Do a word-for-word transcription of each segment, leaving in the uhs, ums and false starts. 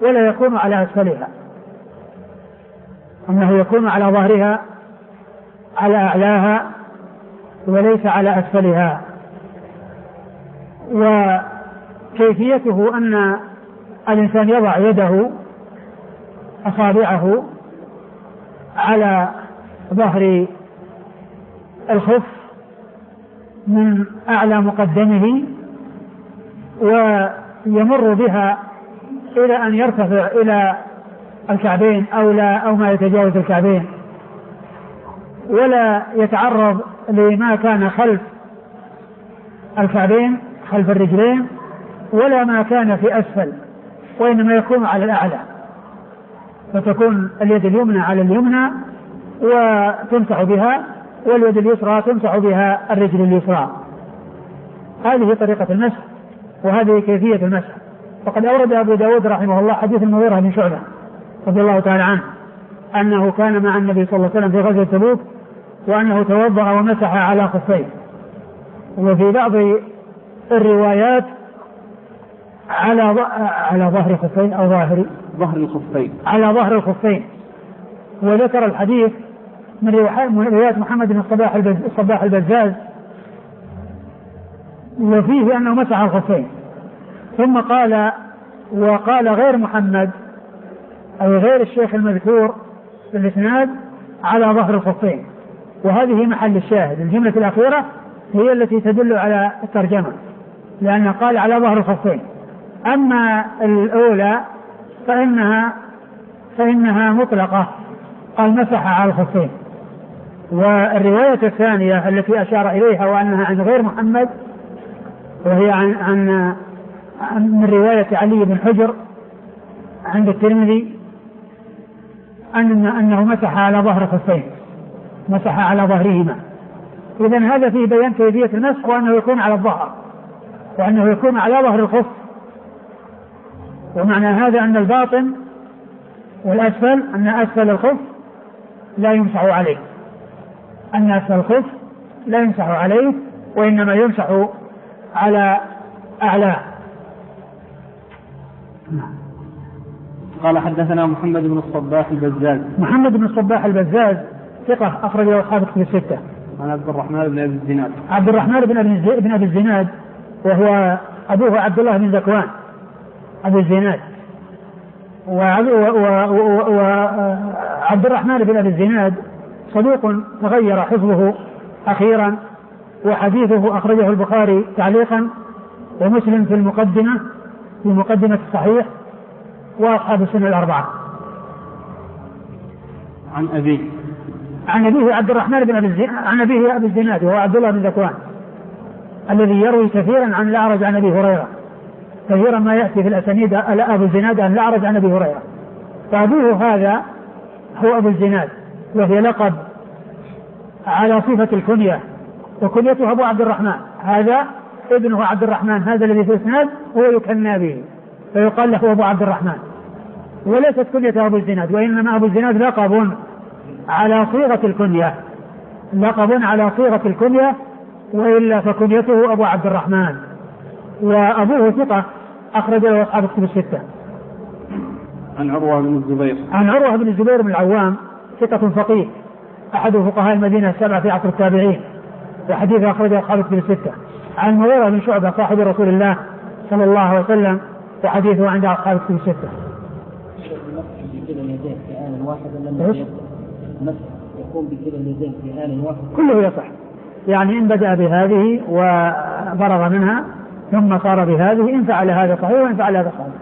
ولا يكون على أسفلها، أنه يكون على ظهرها على أعلاها وليس على أسفلها. وكيفيته أن الإنسان يضع يده أصابعه على ظهر الخف من أعلى مقدمه ويمر بها إلى أن يرتفع إلى الكعبين أو لا أو ما يتجاوز الكعبين، ولا يتعرض لما كان خلف الكعبين خلف الرجلين ولا ما كان في أسفل، وإنما يكون على الأعلى، فتكون اليد اليمنى على اليمنى وتمسح بها، واليد اليسرى تمسح بها الرجل اليسرى. هذه طريقة المسح وهذه كيفية المسح. وقد أورد أبو داود رحمه الله حديث المغيرة بن شعبة رضي الله تعالى عنه أنه كان مع النبي صلى الله عليه وسلم في غزوة تبوك وأنه توضأ ومسح على خفيه. وفي بعض الروايات على على ظهر خفين أو ظاهر ظهر الخفين على ظهر الخفين. وذكر الحديث من روايات محمد بن الصباح الصباح البزاز وفيه أنه مسح الخفين، ثم قال وقال غير محمد أو غير الشيخ المذكور في الإسناد على ظهر الخفين. وهذه محل الشاهد، الجملة الأخيرة هي التي تدل على الترجمة، لأنه قال على ظهر الخفين. أما الأولى فإنها فإنها مطلقة، قال مسح على الخفين. والرواية الثانية التي أشار إليها وأنها عن غير محمد وهي عن, عن, عن من رواية علي بن حجر عند الترمذي أن أنه مسح على ظهر خفين، مسح على ظهرهما. إذن هذا فيه بيان كيفية المسح وأنه يكون على الظهر وأنه يكون على ظهر الخف. ومعنى هذا أن الباطن والأسفل أن أسفل الخف لا يمسح عليه، أن أسفل الخف لا يمسح عليه وإنما يمسح على أعلاه. قال حدثنا محمد بن الصباح البزاز. محمد بن الصباح البزاز ثقة أخرجه أصحاب الكتب الستة. عن عبد الرحمن بن أبي الزناد. عبد الرحمن بن أبي الزناد وهو أبوه عبد الله بن ذكوان أبو الزناد. وعبد الرحمن بن أبي الزناد صدوق تغير حفظه أخيرا، وحديثه أخرجه البخاري تعليقا ومسلم في المقدمة في مقدمة الصحيح وأصحاب السنة الأربعة. عن أبيه عن أبيه عبد الرحمن بن أبي الزناد عن أبيه أبي الزناد وهو عبد الله بن ذكوان الذي يروي كثيرا عن الأعرج عن أبي هريرة، كثيرا ما يأتي في الأسانيد أبو الزناد عن الأعرج عن أبي هريرة. فأبوه هذا هو أبو الزناد، وهي لقب على صفة الكنية، وكنيته أبو عبد الرحمن. هذا ابنه عبد الرحمن، هذا الذي في الإسناد هو يكنى به فيقال له أبو عبد الرحمن، وليست كنية أبو الزناد، وإنما أبو الزناد لقب على صيغة الكنية، لقب على صيغة الكنية، وإلا فكنيته أبو عبد الرحمن. وأبوه ثقة أخرج له أصحاب الكتب الستة. عن عروة بن الزبير. عن عروة بن الزبير بن العوام ثقة فقيه أحد فقهاء المدينة السبعة في عصر التابعين، وحديث أخرجه أصحاب الكتب الستة. عن المغيرة بن شعبة صاحب رسول الله صلى الله عليه وسلم، وحديثه عند أصحاب الكتب الستة. يكون بكلا اليدين في آن واحد كله يصح، يعني إن بدأ بهذه وفرغ منها ثم صار بهذه إن فعل هذا صحيح وإن فعل هذا صحيح.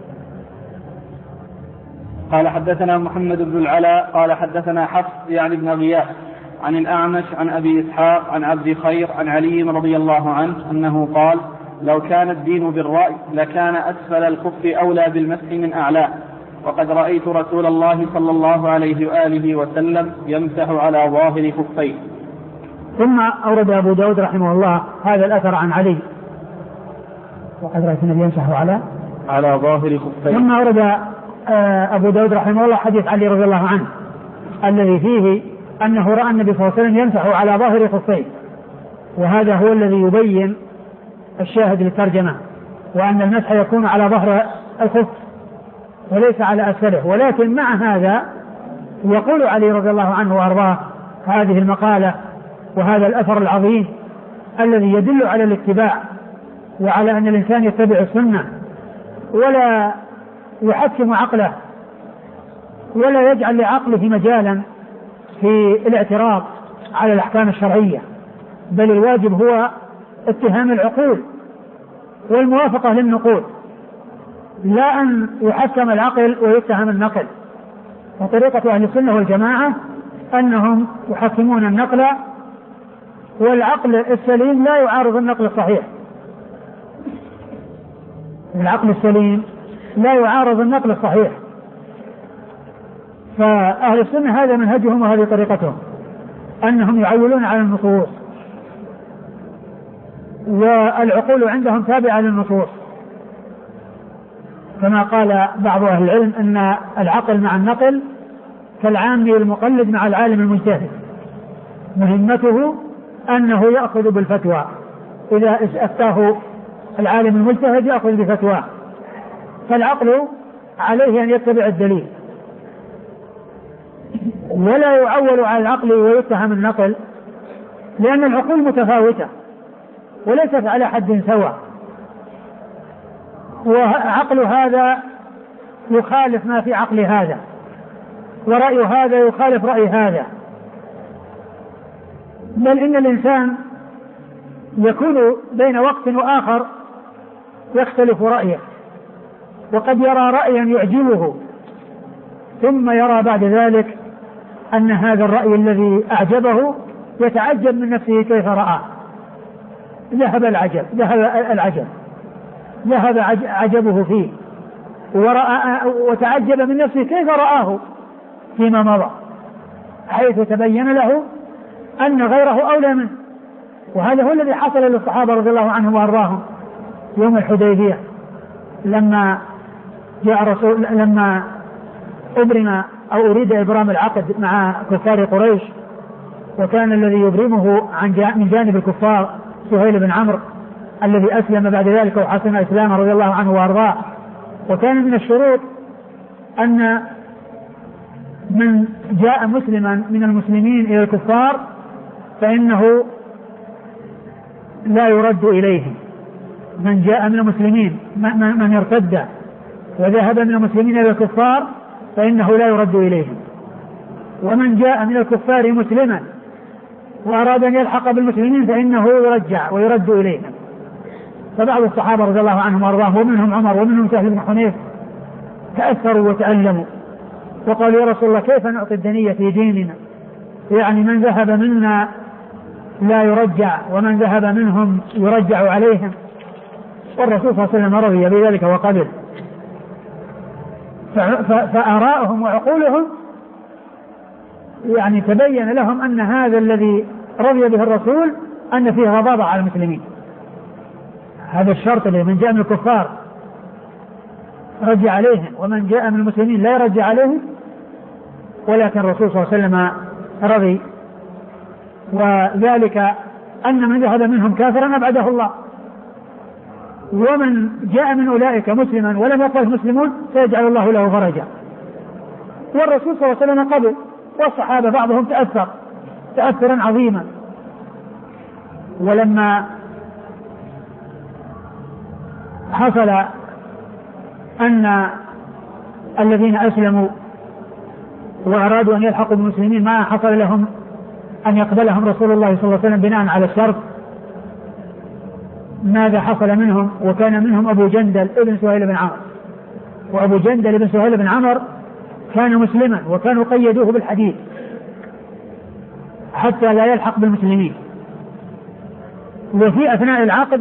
قال حدثنا محمد بن العلاء قال حدثنا حفص يعني بن غياث عن الأعمش عن أبي إسحاق عن عبد خير عن علي رضي الله عنه أنه قال: لو كان الدين بالرأي لكان أسفل الخف أولى بالمسح من أعلاه، وقد رأيت رسول الله صلى الله عليه وآله وسلم يمسح على ظاهر خفيه. ثم أورد أبو داود رحمه الله هذا الأثر عن علي، وقد رأيت النبي يمسح على على ظاهر خفيه. ثم أورد أبو داود رحمه الله حديث علي رضي الله عنه الذي فيه أنه رأى النبي صلى الله عليه وسلم يمسح على ظاهر خفيه، وهذا هو الذي يبين الشاهد للترجمة، وأن المسح يكون على ظهر الخف وليس على أسفله. ولكن مع هذا يقول علي رضي الله عنه وأرضاه هذه المقالة وهذا الأثر العظيم الذي يدل على الاتباع وعلى أن الإنسان يتبع السنة ولا يحكم عقله ولا يجعل لعقله مجالا في الاعتراض على الأحكام الشرعية، بل الواجب هو اتهام العقول والموافقة للنقول، لا أن يحكم العقل ويتهم النقل. وطريقة أهل السنة والجماعة أنهم يحكمون النقل، والعقل السليم لا يعارض النقل الصحيح. العقل السليم لا يعارض النقل الصحيح. فأهل السنة هذا منهجهم وهذه طريقتهم، أنهم يعولون على النصوص، والعقول عندهم تابعة للنصوص، كما قال بعض أهل العلم أن العقل مع النقل كالعامي المقلد مع العالم المجتهد، مهمته أنه يأخذ بالفتوى، إذا أفتاه العالم المجتهد يأخذ بفتواه، فالعقل عليه أن يتبع الدليل ولا يعول على العقل ويتهم النقل، لأن العقول متفاوتة وليست على حد سواء، وعقل هذا يخالف ما في عقل هذا، ورأي هذا يخالف رأي هذا، بل إن الإنسان يكون بين وقت وآخر يختلف رأيه، وقد يرى رأيا يعجبه ثم يرى بعد ذلك أن هذا الرأي الذي أعجبه يتعجب من نفسه كيف رآه، ذهب العجب ذهب العجب ذهب عجبه فيه، ورأى وتعجب من نفسه كيف رآه فيما مضى، حيث تبين له أن غيره أولى منه. وهذا هو الذي حصل للصحابة رضي الله عنهم وأرضاهم يوم الحديبية، لما جاء رسول لما أبرم أو أريد إبرام العقد مع كفار قريش، وكان الذي يبرمه عن من جانب الكفار سهيل بن عمرو الذي أسلم بعد ذلك وحسن إسلامه رضي الله عنه وأرضاه. وكان من الشروط أن من جاء مسلما من المسلمين إلى الكفار فإنه لا يرد إليهم، من جاء من المسلمين من ارتد وذهب من المسلمين إلى الكفار فإنه لا يرد إليهم، ومن جاء من الكفار مسلما وأراد أن يلحق بالمسلمين فإنه يرجع ويرد إليهم. فبعض الصحابة رضي الله عنهم وأرضاهم ومنهم عمر ومنهم سهل بن حنيف تأثروا وتألموا وقالوا يا رسول الله كيف نعطي الدنية في ديننا، يعني من ذهب منا لا يرجع ومن ذهب منهم يرجع عليهم. والرسول صلى الله عليه وسلم رضي بذلك وقبل، فآراءهم وعقولهم يعني تبين لهم أن هذا الذي رضي به الرسول أن فيه غضاضة على المسلمين، هذا الشرط اللي من جاء من الكفار رجع عليهم ومن جاء من المسلمين لا يرجع عليهم، ولكن الرسول صلى الله عليه وسلم رضي، وذلك أن من ذهب منهم كافرا أبعده الله، ومن جاء من أولئك مسلما ولم يقبل المسلمون سيجعل الله له فرجا. والرسول صلى الله عليه وسلم قبل، والصحابة بعضهم تأثر تأثرا عظيما. ولما حصل أن الذين أسلموا وأرادوا أن يلحقوا بالمسلمين ما حصل لهم أن يقبلهم رسول الله صلى الله عليه وسلم بناء على الشرط، ماذا حصل منهم؟ وكان منهم أبو جندل ابن سهيل بن عمرو، وأبو جندل ابن سهيل بن عمرو كان مسلما وكانوا قيدوه بالحديد حتى لا يلحق بالمسلمين، وفي أثناء العقد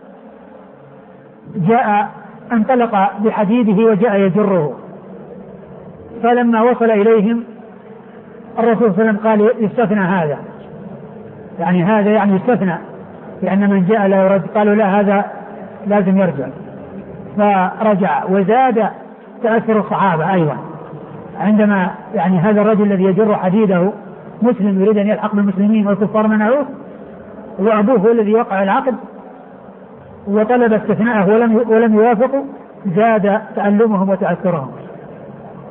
جاء انطلق بحديده وجاء يجره، فلما وصل إليهم الرسول صلى الله عليه وسلم قال يستثنى هذا، يعني هذا يعني يستثنى، لأن من جاء لا يرد، قالوا لا هذا لازم يرجع، فرجع. وزاد تأثر الصحابة أيضا عندما يعني هذا الرجل الذي يجر حديده مسلم يريد أن يلحق بالمسلمين والكفار منعوه، وأبوه هو الذي وقع العقد وطلب استثناءه ولم ولم يوافقوا، زاد تألمهم وتأثرهم.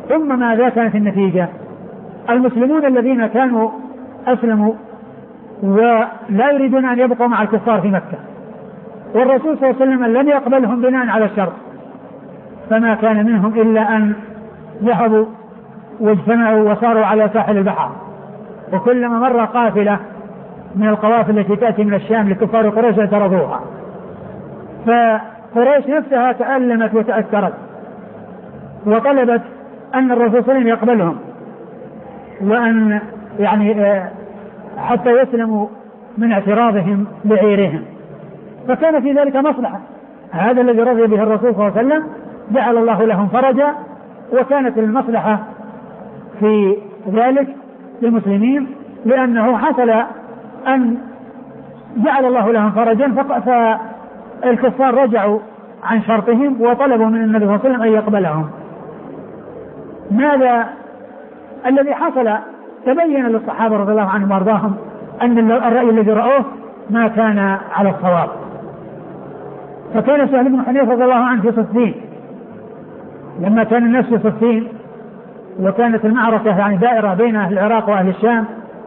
ثم ماذا كانت النتيجة؟ المسلمون الذين كانوا أسلموا ولا يريدون أن يبقوا مع الكفار في مكة، والرسول صلى الله عليه وسلم لم يقبلهم بناء على الشرط، فما كان منهم إلا أن ذهبوا واجتمعوا وصاروا على ساحل البحر. وكلما مر قافلة من القوافل التي تأتي من الشام لكفار قريش اعترضوها، فقريش نفسها تألمت وتأثرت وطلبت أن الرسول صلى الله عليه وسلم يقبلهم وأن يعني حتى يسلموا من اعتراضهم بعيرهم، فكان في ذلك مصلحة. هذا الذي رضي به الرسول صلى الله عليه وسلم جعل الله لهم فرجا، وكانت المصلحة في ذلك للمسلمين لأنه حصل أن جعل الله لهم فرجا، فالكفار رجعوا عن شرطهم وطلبوا من النبي صلى الله عليه وسلم أن يقبلهم. ماذا الذي حصل؟ تبين للصحابة رضي الله عنهم وارضاهم أن الرأي الذي رأوه ما كان على الصواب. فكان سهل بن حنيفة رضي الله عنه في صفين، لما كان الناس في صفين وكانت المعركة يعني دائرة بين أهل العراق وأهل الشام،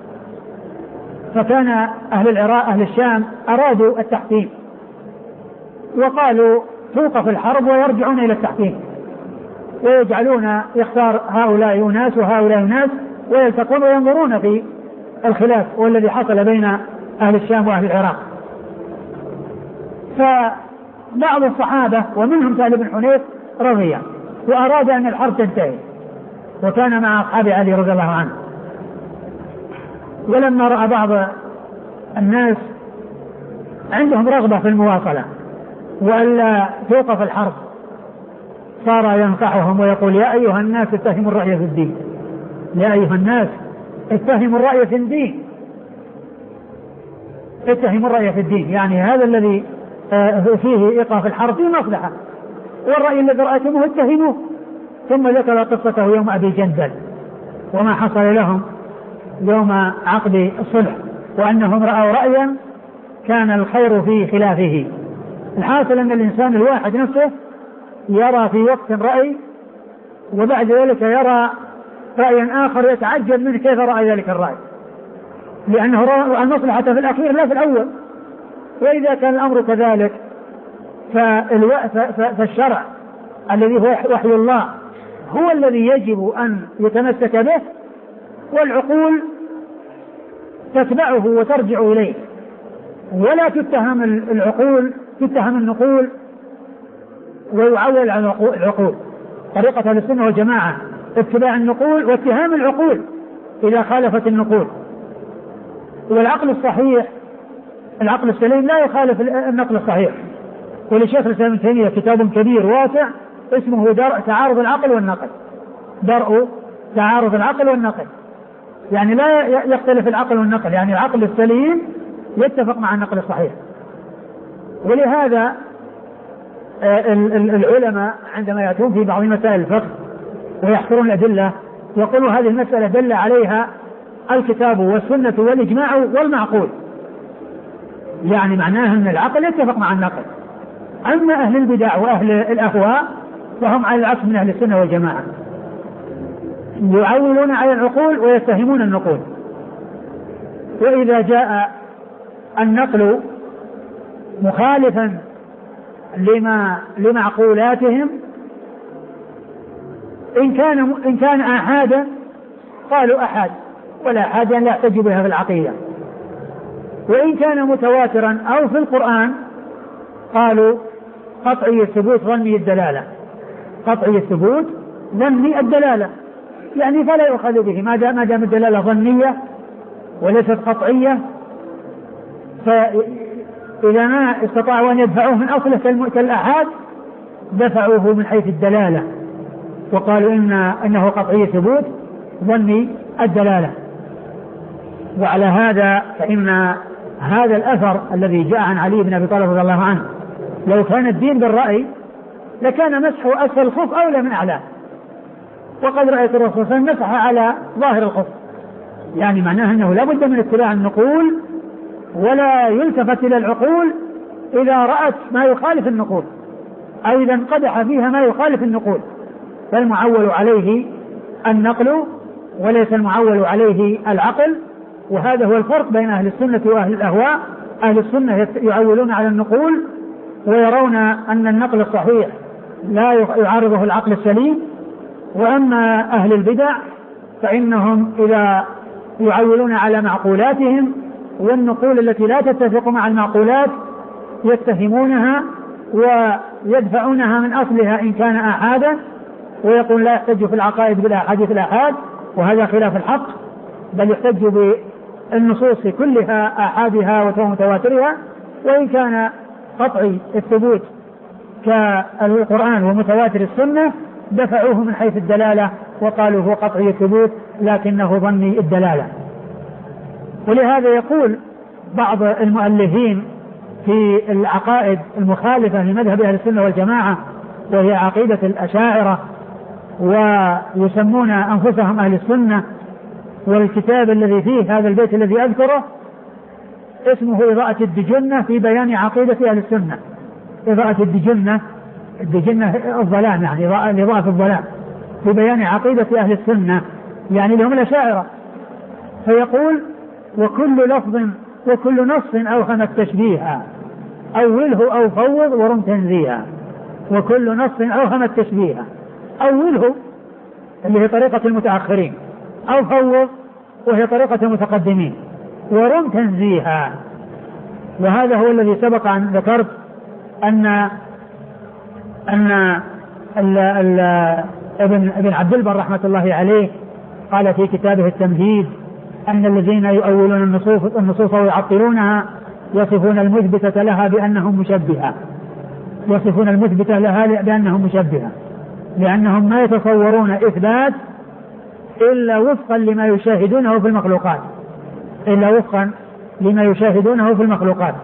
فكان أهل العراق أهل الشام أرادوا التحكيم وقالوا توقف الحرب ويرجعون إلى التحكيم، ويجعلون يختار هؤلاء أناس وهؤلاء أناس ويلتقون وينظرون في الخلاف والذي حصل بين أهل الشام وأهل العراق. فبعض الصحابة ومنهم سهل بن حنيف رضي وأراد أن الحرب تنتهي، وكان مع أصحاب علي رضي الله عنه. ولما رأى بعض الناس عندهم رغبة في المواصلة وألا توقف الحرب صار ينصحهم ويقول يا أيها الناس اتهموا الرأي في الدين، يا أيها الناس اتهموا الرأي في الدين، اتهموا الرأي في الدين، يعني هذا الذي فيه إيقاف الحرب فيه مصلحة، والرأي الذي رأيتموه اتهموه. ثم ذكر قصته يوم أبي جندل وما حصل لهم يوم عقد الصلح، وأنهم رأوا رأيا كان الخير في خلافه. الحاصل أن الإنسان الواحد نفسه يرى في وقت رأي وبعد ذلك يرى رأيا آخر يتعجب منه كيف رأى ذلك الرأي، لأنه رأى المصلحة في الأخير لا في الأول. وإذا كان الأمر كذلك فالشرع الذي هو وحي الله هو الذي يجب أن يتمسك به، والعقول تتبعه وترجع إليه، ولا تتهم العقول تتهم النقول ويعول على العقول. طريقة أهل السنة والجماعة اتباع النقول واتهام العقول إذا خالفت النقول. والعقل الصحيح العقل السليم لا يخالف النقل الصحيح. ولشيخ الإسلام ابن تيمية كتاب كبير واسع اسمه درء تعارض العقل والنقل، درء تعارض العقل والنقل، يعني لا يختلف العقل والنقل، يعني العقل السليم يتفق مع النقل الصحيح. ولهذا العلماء عندما يأتون في بعض مسائل الفقه ويحصرون الأدلة يقولوا هذه المسألة دل عليها الكتاب والسنة والإجماع والمعقول، يعني معناه أن العقل يتفق مع النقل. أما أهل البدع وأهل الأهواء فهم على العكس من أهل السنة والجماعة، يعولون على العقول ويتهمون النقول. وإذا جاء النقل مخالفا لما لمعقولاتهم إن كان إن كان آحادا قالوا أحاد ولا أحادا لا يحتج بها في العقيدة، وإن كان متواترا أو في القرآن قالوا قطعي الثبوت ظني الدلالة، قطعي الثبوت ظني الدلالة، يعني فلا يؤخذ به ما دام الدلالة ظنية وليست قطعية. فإذا ما استطاعوا أن يدفعوه من أصله كالأحاد دفعوه من حيث الدلالة وقالوا إن أنه قطعي ثبوت ظني الدلالة. وعلى هذا فإن هذا الأثر الذي جاء عن علي بن أبي طالب رضي الله عنه لو كان الدين بالرأي لكان مسحه أسفل الخف أولى من أعلاه، وقد رأيت الرسول صلى الله عليه وسلم مسح على ظاهر الخف، يعني معناه أنه لا بد من اتباع النقول ولا يلتفت إلى العقول إذا رأت ما يخالف النقول أو إذا انقدح فيها ما يخالف النقول، فالمعول عليه النقل وليس المعول عليه العقل. وهذا هو الفرق بين أهل السنة وأهل الأهواء. أهل السنة يعولون على النقول ويرون أن النقل الصحيح لا يعارضه العقل السليم، وأما أهل البدع فإنهم إذا يعولون على معقولاتهم والنقول التي لا تتفق مع المعقولات يتهمونها ويدفعونها من أصلها إن كان آحادا، ويقول لا يحتج في العقائد بالأحاديث الآحاد، وهذا خلاف الحق، بل يحتج بالنصوص كلها آحادها ومتواترها، وإن كان قطعي الثبوت كالقرآن ومتواتر السنة دفعوه من حيث الدلالة وقالوا هو قطعي الثبوت لكنه ظني الدلالة. ولهذا يقول بعض المؤلفين في العقائد المخالفة لمذهب أهل السنة والجماعة وهي عقيدة الأشاعرة، ويسمون أنفسهم أهل السنة، والكتاب الذي فيه هذا البيت الذي أذكره اسمه إضاءة الدجنة في بيان عقيدة أهل السنة. إضاءة الدجنة، الدجنة الظلام يعني إضاءة الظلام، في بيان عقيدة أهل السنة يعني لهم الأشاعرة. فيقول وكل لفظ وكل نص أوهم التشبيه أوله أو فوض ورم تنزيها. وكل نص أوهم التشبيه أوله اللي هي طريقة المتأخرين، أو فوض وهي طريقة المتقدمين، ورم تنزيها. وهذا هو الذي سبق أن ذكرت أن أن ال ال ابن ابن عبد البر رحمة الله عليه قال في كتابه التمهيد أن الذين يؤولون النصوص النصوص ويعطلونها يصفون المثبتة لها بأنهم مشبهة يصفون المثبتة لها بأنهم مشبهة لأنهم ما يتصورون إثبات إلا وفقا لما يشاهدونه في المخلوقات إلا وفقا لما يشاهدونه في المخلوقات.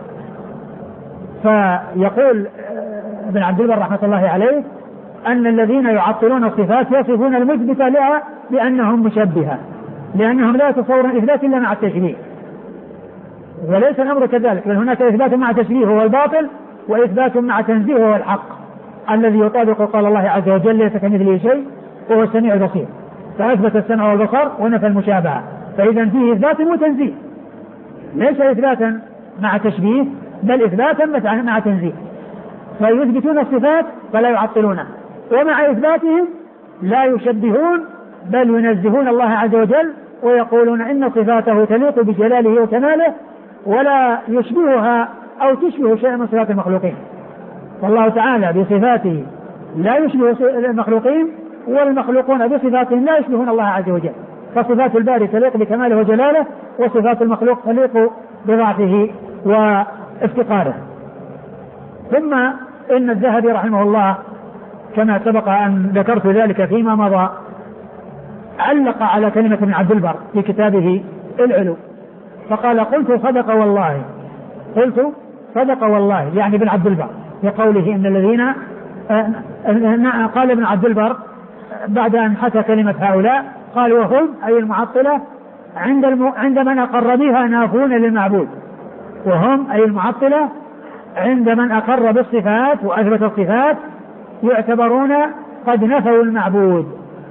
فيقول ابن عبد البر رحمة الله عليه أن الذين يعطلون الصفات يصفون المثبتة لها بأنهم مشبهة لأنهم لا يتصورون إثبات إلا مع التشبيه. وليس الأمر كذلك، بل هناك إثبات مع تشبيه هو الباطل، وإثبات مع تنزيه هو الحق الذي يطابق قال الله عز وجل ليس كمثله شيء وهو السميع البصير، فأثبت السمع والبصر ونفى المشابهة. فإذا فيه إثبات وتنزيه، ليس إثباتا مع تشبيه بل إثباتا مع تنزيه. فيثبتون الصفات فلا يعطلونها، ومع إثباتهم لا يشبهون بل ينزهون الله عز وجل ويقولون إن صفاته تليق بجلاله وكماله ولا يشبهها أو تشبه شيئا من صفات المخلوقين. والله تعالى بصفاته لا يشبه المخلوقين، والمخلوقون بصفاتهم لا يشبهون الله عز وجل. فصفات الباري تليق بكماله وجلاله، وصفات المخلوق تليق بضعفه وافتقاره. ثم إن الذهبي رحمه الله كما سبق أن ذكرت ذلك فيما مضى علق على كلمة ابن عبد البر في كتابه العلو فقال قلت صدق والله قلت صدق والله يعني ابن عبد البر بقوله إن الذين قال ابن عبد البر بعد أن حكى كلمة هؤلاء قال وهم أي المعطلة عند الم... عند من أقر بها نافون للمعبود. وهم أي المعطلة عند من أقر بالصفات وأثبت الصفات يعتبرون قد نفوا المعبود.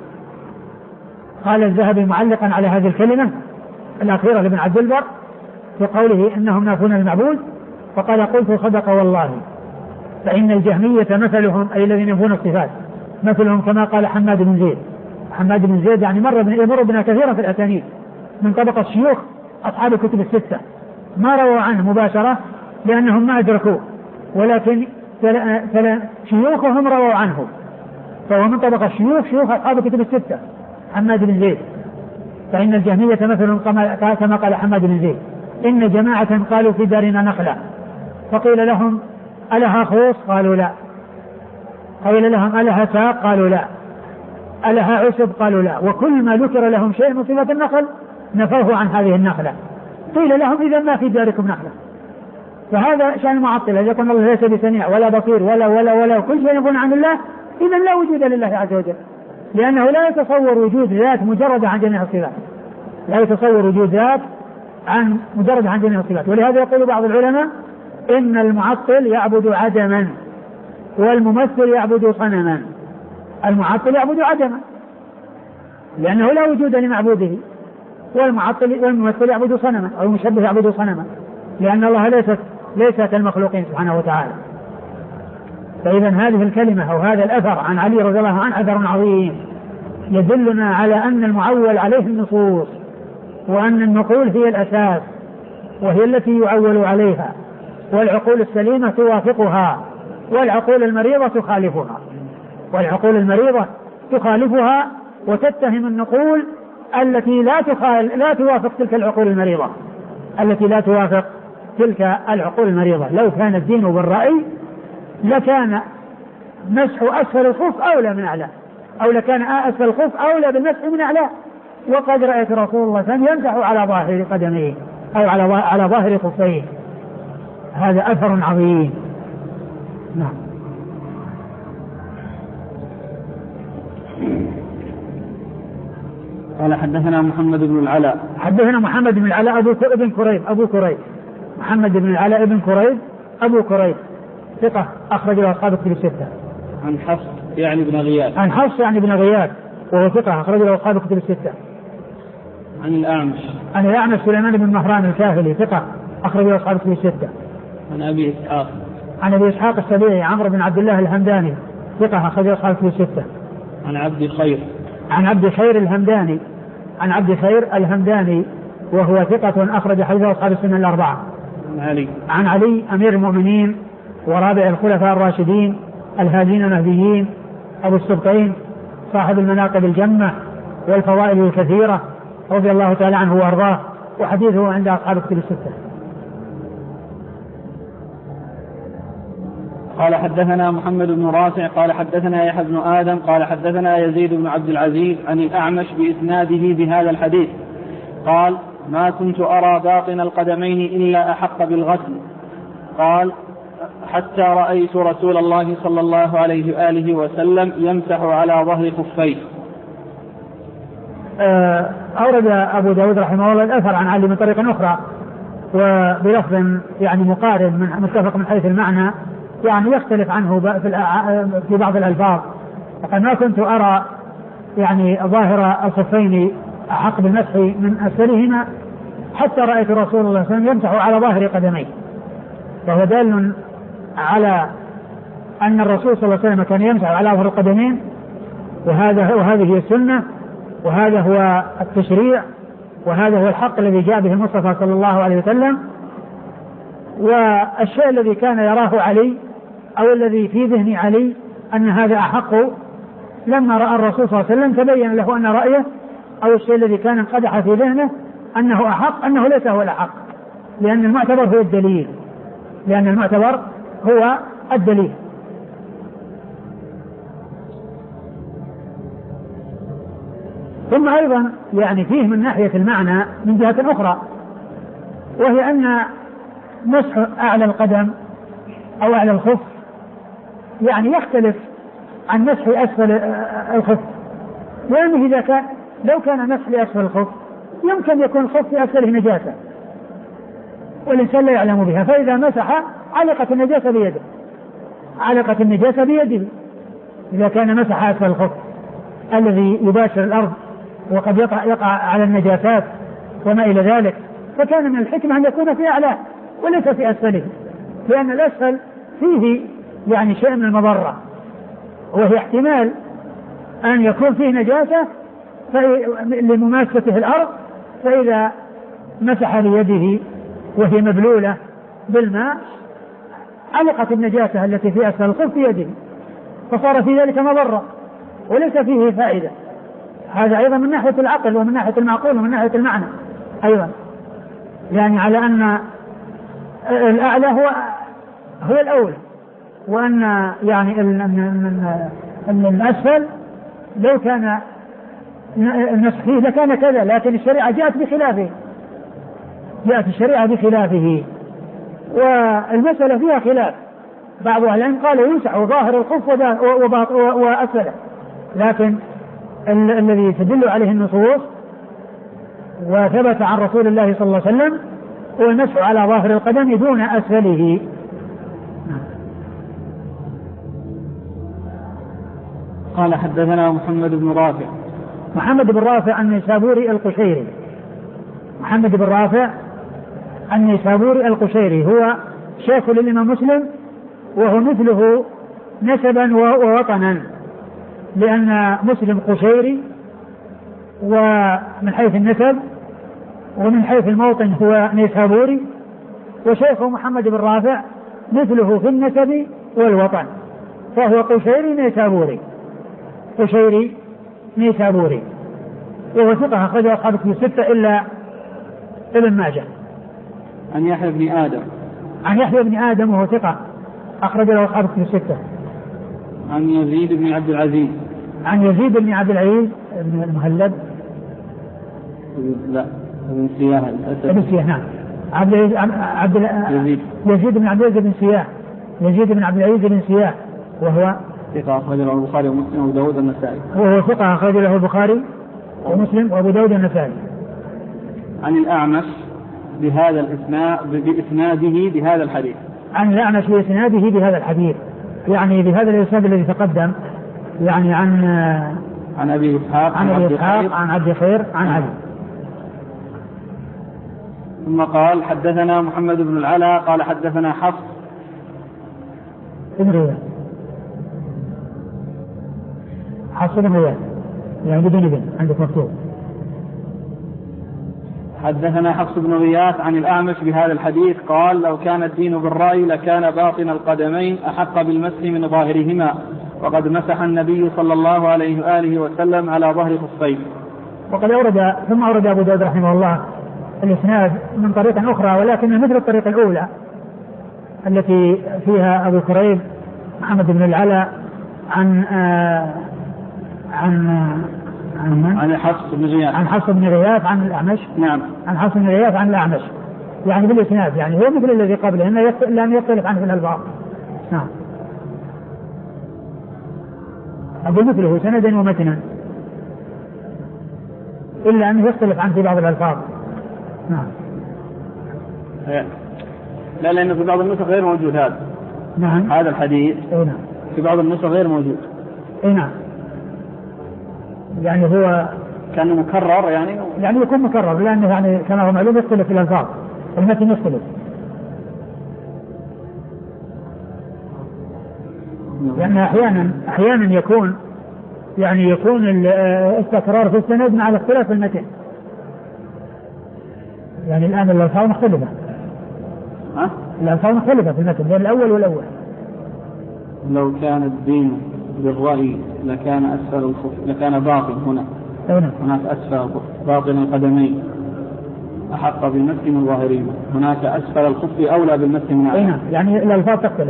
قال الذهبي معلقا على هذه الكلمة الأخيرة لابن عبد البر في قوله إنهم نافون المعبود فقال قلت صدق والله فإن الجهمية مثلهم أي الذين ينفون الصفات مثلهم كما قال حماد بن زيد. حماد بن زيد يعني مر بنا, يمر بنا كثيرا في الأسانيد من طبقة الشيوخ أصحاب الكتب الستة، ما رووا عنه مباشرة لأنهم ما أدركوه، ولكن شيوخهم رووا عنه، فهو من طبقة الشيوخ شيوخ أصحاب الكتب الستة حماد بن زيد. فإن الجهمية مثلهم كما قال حماد بن زيد إن جماعة قالوا في دارنا نخلة فقيل لهم ألها خوص قالوا لا، قيل لهم ألها ساق قالوا لا، ألها عشب قالوا لا، وكل ما ذكر لهم شيء من صفة النخل نفوه عن هذه النخلة. قيل لهم إذا ما في داركم نخلة. فهذا شأن المعطلة إذا قلنا الله ليس بسميع ولا بصير ولا ولا ولا كل شيء يقول عن الله إذا لا وجود لله عز وجل، لأنه لا يتصور وجود ذات مجردة عن جميع الصفات، لا يتصور وجود ذات عن مجرد عن جميع الصفات. ولهذا يقول بعض العلماء إن المعطل يعبد عدما والممثل يعبد صنما. المعطل يعبد عدما لأنه لا وجود لمعبوده، والمعطل والممثل يعبد صنما أو المشبه يعبد صنما، لأن الله ليست ليس كالمخلوقين سبحانه وتعالى. فإذا هذه الكلمة أو هذا الأثر عن علي رضي الله عنه أثر عظيم يدلنا على أن المعول عليه النصوص، وأن النقول هي الأساس وهي التي يعول عليها، والعقول السليمة توافقها والعقول المريضة تخالفها، والعقول المريضة تخالفها وتتهم النقول التي لا تخال لا توافق تلك العقول المريضة التي لا توافق تلك العقول المريضة. لو كان الدين بالرأي لكان مسح أسفل الخف أولى من أعلى، أو لكان أسفل الخف أولى بالمسح من أعلى، وقد رأيت رسول الله صلى الله عليه وسلم يمسح على ظاهر قدميه أو على على ظاهر خفيه. هذا أثر عظيم. نعم. قال حدثنا محمد بن العلاء حدثنا محمد بن العلاء أبو ابن كريب أبو كريب محمد بن العلاء ابن كريب أبو كريب ثقة أخرج له أصحاب الكتب الستة. عن حفص يعني بن غياث عن حفص يعني بن غياث وهو ثقة أخرج له أصحاب الكتب الستة. عن الأعمش عن الأعمش سليمان بن مهران الكاهلي ثقة أخرج له أصحاب الكتب الستة. عن أبي إسحاق عن أبي إسحاق السبيعي عمرو بن عبد الله الهمداني ثقة أخرج له أصحاب الكتب الستة. عن عبد خير عن عبد خير الهمداني عن عبد خير الهمداني وهو ثقة أخرج حديثه أصحاب السنة الأربعة. عن علي عن علي أمير المؤمنين ورابع الخلفاء الراشدين الهادين المهديين أبو السبطين صاحب المناقب الجمة والفضائل الكثيرة رضي الله تعالى عنه وأرضاه، وحديثه عند أصحاب الكتب الستة. قال حدثنا محمد بن رافع قال حدثنا يحيى بن آدم قال حدثنا يزيد بن عبد العزيز عن الأعمش بإسناده بهذا الحديث قال ما كنت أرى باطن القدمين إلا أحق بالغسل. قال حتى رأيت رسول الله صلى الله عليه وآله وسلم يمسح على ظهر خفيه. أورد أبو داود رحمه الله الأثر عن علي من طريق أخرى وبلفظ يعني مقارب من متفق من حيث المعنى، يعني يختلف عنه في بعض الألفاظ. فقد ما كنت أرى يعني ظاهر الخفين أحق بالمسح من أسفلهما حتى رأيت رسول الله صلى الله عليه وسلم يمسح على ظاهر قدميه، وهو دال على أن الرسول صلى الله عليه وسلم كان يمسح على ظهر القدمين، وهذا وهذه هي السنة، وهذا هو التشريع، وهذا هو الحق الذي جاء به المصطفى صلى الله عليه وسلم. والشيء الذي كان يراه علي أو الذي في ذهن علي أن هذا أحق، لما رأى الرسول صلى الله عليه وسلم تبين له أن رأيه أو الشيء الذي كان انقدح في ذهنه أنه أحق أنه ليس هو الأحق، لأن المعتبر هو الدليل لأن المعتبر هو الدليل. ثم أيضا يعني فيه من ناحية المعنى من جهة أخرى، وهي أن مسح أعلى القدم أو أعلى الخف يعني يختلف عن مسح أسفل الخف، لأنه إذا كان لو كان مسح لأسفل الخف يمكن يكون الخف في أسفله نجاسة والإنسان لا يعلم بها، فإذا مسح علقت النجاسة بيده علقت النجاسة بيده إذا كان مسح أسفل الخف الذي يباشر الأرض وقد يقع, يقع على النجاسات وما إلى ذلك، فكان من الحكمة أن يكون في أعلاه وليس في أسفله، لأن الأسفل فيه يعني شيء من المضرة، وهي احتمال أن يكون فيه نجاسة لمماسته الأرض، فإذا مسح بيده وهي مبلولة بالماء علقت النجاسة التي في أسفل الخف في يده، فصار في ذلك مضرة وليس فيه فائدة. هذا أيضا من ناحية العقل ومن ناحية المعقول ومن ناحية المعنى أيضا، يعني على أن الأعلى هو هو الأولى، وأن يعني أن الأسفل لو كان النسخ فيه لكان كذا، لكن الشريعة جاءت بخلافه جاءت الشريعة بخلافه والمسألة فيها خلاف. بعض أهل العلم قالوا يمسح ظاهر الخف وأسفله، لكن ال- الذي تدل عليه النصوص وثبت عن رسول الله صلى الله عليه وسلم هو المسح على ظاهر القدم دون أسفله. قال حدثنا محمد بن رافع محمد بن رافع النيسابوري القشيري. محمد بن رافع النيسابوري القشيري هو شيخ للإمام مسلم، وهو مثله نسبا ووطنا، لأن مسلم قشيري ومن حيث النسب، ومن حيث الموطن هو نيسابوري، وشيخه محمد بن رافع مثله في النسب والوطن، فهو قشيري نيسابوري قشيري نيسابوري وهو ثقة أخرجه أصحاب الكتب الستة إلا ابن ماجه. عن يحيى بن آدم عن يحيى بن آدم وهو ثقة أخرج له أصحاب الكتب الستة. عن يزيد بن عبد العزيز عن يزيد بن عبد العزيز بن المهلب لا بن سياح بن سياح نعم عبد عبد يزيد يزيد بن عبد العزيز بن سياح يزيد بن عبد العزيز بن سياح وهو ثقة أخرج له البخاري ومسلم وأبو داود النسائي وهو ثقة أخرج له البخاري ومسلم وأبو داود النسائي. عن الأعمش بهذا الإسناد بإسناده بهذا الحديث. عن الأعمش بإسناده بهذا الحديث، يعني بهذا الإسناد الذي تقدم، يعني عن عن أبي إسحاق عن أبي إسحاق عن عبد خير عن علي. ثم قال حدثنا محمد بن العلاء قال حدثنا حفص بن غياث حفص بن غياث يعني بدون ابن عندك مكتوب. حدثنا حفص بن غياث عن الأعمش بهذا الحديث قال لو كان الدين بالرأي لكان باطن القدمين أحق بالمسح من ظاهرهما، وقد مسح النبي صلى الله عليه وآله وسلم على ظهر خفيه. وقد أورد ثم أورد أبو داود رحمه الله الإسناد من طريق أخرى، ولكن مثل الطريق الأولى التي فيها أبو كريب محمد بن العلاء عن آه عن عن عن حفص بن غياث عن حفص بن غياث عن الأعمش. نعم عن حفص بن غياث عن الأعمش، يعني بالإسناد، يعني هو مثل الذي قبله إلا أن يختلف عنه في الألفاظ. نعم أقول مثله سندا ومتنا إلا أنه يختلف عنه في بعض الألفاظ. نعم لا لأنه في بعض النسخ غير موجود هذا. نعم هذا الحديث نعم. في بعض النسخ غير موجود. اي نعم يعني هو كان مكرر يعني يعني يكون مكرر، لأنه يعني كما هو معلوم يختلف في الألفاظ، المتن يختلف. لأن أحيانا أحيانا يكون يعني يكون التكرار في السند مع الاختلاف في المتن. يعني الآن الألفاظ مختلفة ها؟ الألفاظ مختلفة في المتن بين الأول والأول. لو كان الدين بالرأي لكان أسفل الخف لكان باطن هنا هنا هناك أسفل باطن القدمين أحق بالمسح من ظاهرهما، هناك أسفل الخف أولى بالمسح من أعلى. هنا يعني الألفاظ تختلف.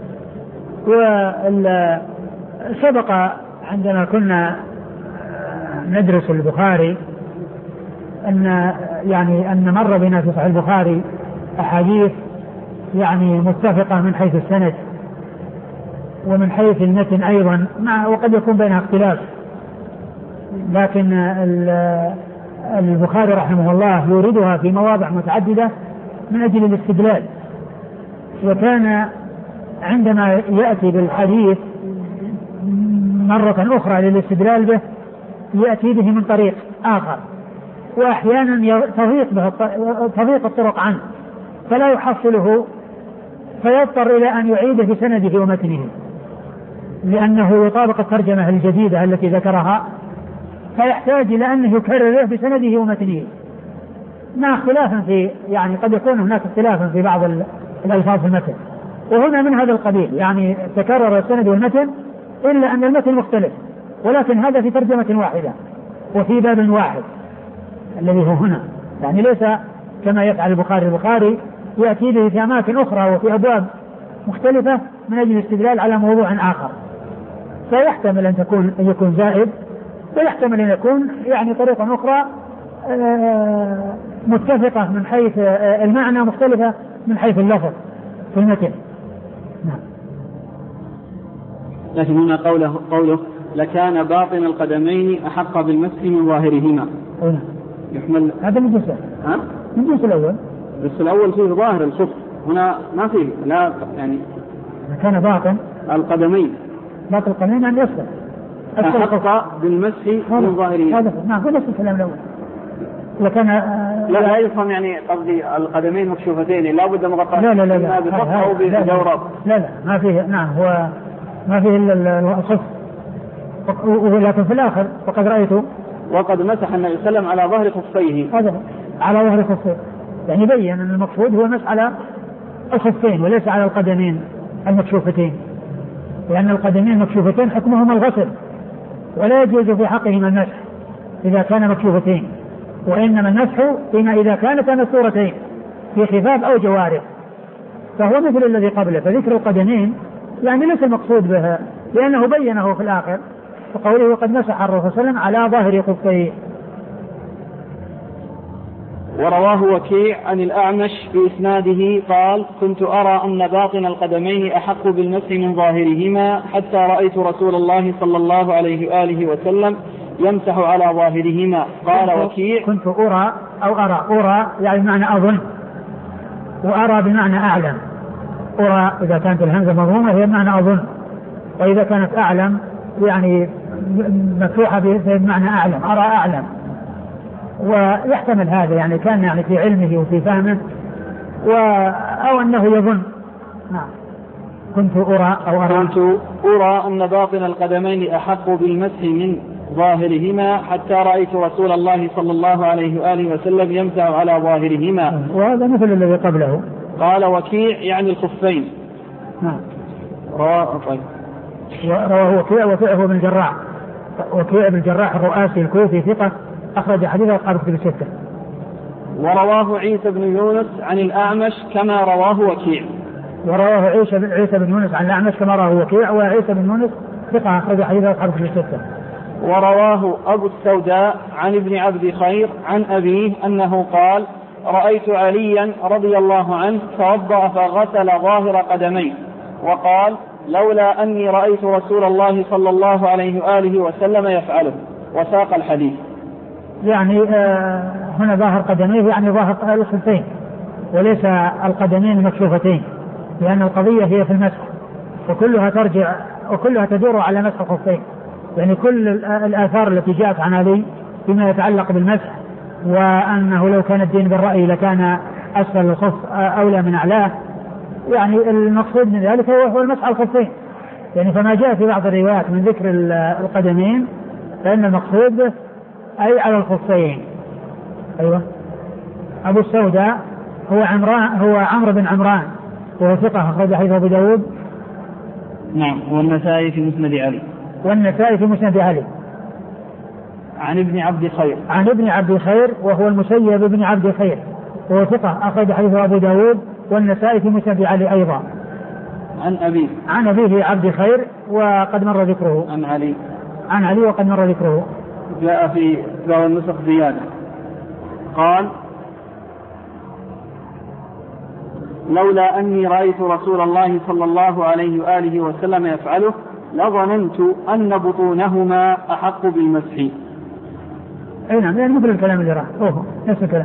وسبق عندما كنا ندرس البخاري أن يعني أن مر بنا في صحيح البخاري أحاديث يعني متفقة من حيث السند ومن حيث المتن أيضا، مع وقد يكون بينها اختلاف، لكن البخاري رحمه الله يوردها في مواضع متعددة من أجل الاستدلال. وكان عندما يأتي بالحديث مرة أخرى للاستدلال به يأتي به من طريق آخر، وأحيانا تضيق به تضيق الطرق عنه فلا يحصله، فيضطر إلى أن يعيده في سنده ومتنه لأنه يطابق الترجمة الجديدة التي ذكرها، فيحتاج إلى أنه يكرره بسنده ومتنه مع اختلاف في يعني قد يكون هناك اختلاف في بعض الألفاظ في المتن، وهنا من هذا القبيل يعني تكرر السند والمتن إلا أن المتن مختلف، ولكن هذا في ترجمة واحدة وفي باب واحد الذي هو هنا، يعني ليس كما يفعل البخاري البخاري يأتي به في أماكن أخرى وفي أبواب مختلفة من أجل الاستدلال على موضوع آخر، فيحتمل أن تكون أن يكون زائد، ويحتمل أن يكون يعني طريقة أخرى متفقة من حيث المعنى مختلفة من حيث اللفظ في المتن. نعم. لكن هنا قوله, قوله لكان باطن القدمين أحق بالمسح من ظاهرهما. هنا يحمل هذا من جنس ها؟ من جنس الأول. بس الأول فيه ظاهر الخف، هنا ما فيه لا يعني كان باطن القدمين باطن القدمين أن يسفل أحق بالمسح من ظاهره. هذا نعم هو نفس الكلام الأول. لكن لا لا يفهم يعني قصدي القدمين مكشوفتين لا بد مغطاة لا لا لا إما بفق أو بجورب. لا لا ما فيه نعم هو ما فيه إلا الخف. ولكن في الآخر وقد رأيته وقد مسح النبي صلى الله عليه وسلم على ظهر خفيه. هذا على ظهر خفيه يعني بين أن المقصود هو المسح على الخفين وليس على القدمين المكشوفتين، لأن القدمين المكشوفتين حكمهما الغسل ولا يجوز في حقهما المسح إذا كان مكشوفتين، وإنما المسح فيما إذا كانت مستورتين في خفاف أو جوارح، فهو مثل الذي قبله. فذكر القدمين يعني ليس المقصود بها لأنه بينه في الآخر وقوله وقد مسح الرسول صلى الله عليه وسلم على ظهر خفيه. ورواه وكيع عن الأعمش بإسناده قال كنت أرى أن باطن القدمين أحق بالمسح من ظاهرهما حتى رأيت رسول الله صلى الله عليه وآله وسلم يمسح على ظاهرهما. قال وكيع كنت أرى أو أرى أرى يعني بمعنى أظن، وأرى بمعنى أعلم. أرى إذا كانت الهمزة مضمومة هي بمعنى أظن، وإذا كانت أعلم يعني مفتوحة بمعنى أعلم أرى أعلم، ويحتمل هذا يعني كان يعني في علمه وفي فهمه و... أو أنه يظن. نعم كنت أرى أو أرى كنت أرى أن باطن القدمين أحق بالمسح من ظاهرهما حتى رأيت رسول الله صلى الله عليه وآله وسلم يمسح على ظاهرهما. وهذا مثل الذي قبله. قال وكيع يعني الخفين. نعم رواه طيب رواه وكيع وكيع هو بن الجراح وكيع بن الجراح الرؤاسي الكوفي ثقة أخرج حديثه أصحاب الكتب الستة. ورواه عيسى بن يونس عن الأعمش كما رواه وكيع. ورواه عيسى عيسى بن يونس عن الأعمش كما رواه وكيع وعيسى بن يونس ثقة أخرج حديثه أصحاب الكتب الستة. ورواه أبو السوداء عن ابن عبد خير عن أبيه أنه قال رأيت عليا رضي الله عنه توضأ فغسل ظاهر قدميه وقال لولا أني رأيت رسول الله صلى الله عليه وآله وسلم يفعله، وساق الحديث. يعني آه هنا ظاهر قدميه يعني ظاهر الخفين وليس القدمين المكشوفتين، لأن القضية هي في المسح وكلها ترجع وكلها تدور على مسح الخفين. يعني كل الآثار التي جاءت عن علي فيما يتعلق بالمسح وأنه لو كان الدين بالرأي لكان أسفل الخف أولى من أعلاه، يعني المقصود من ذلك هو المسح على الخفين. يعني فما جاء في بعض الروايات من ذكر القدمين فإن المقصود به أي على الخفين. أيوة. أبو السوداء هو عمران هو عمرو بن عمران وهو ثقة أخرج حديثه أبو داود. نعم. والنسائي في مسند علي. والنسائي في مسند علي. عن ابن عبد خير. عن ابن عبد خير وهو المسيب ابن عبد خير وهو ثقة أخرج حديثه أبو داود والنسائي في مسند علي أيضا. عن أبيه. عن أبيه عبد خير وقد مر ذكره. عن علي. عن علي وقد مر ذكره. جاء في بعض النسخ زيادة قال لولا أني رأيت رسول الله صلى الله عليه وآله وسلم يفعله لظننت أن بطونهما أحق بالمسح. أي نعم يعني مثل الكلام اللي راح أوه نفس الكلام.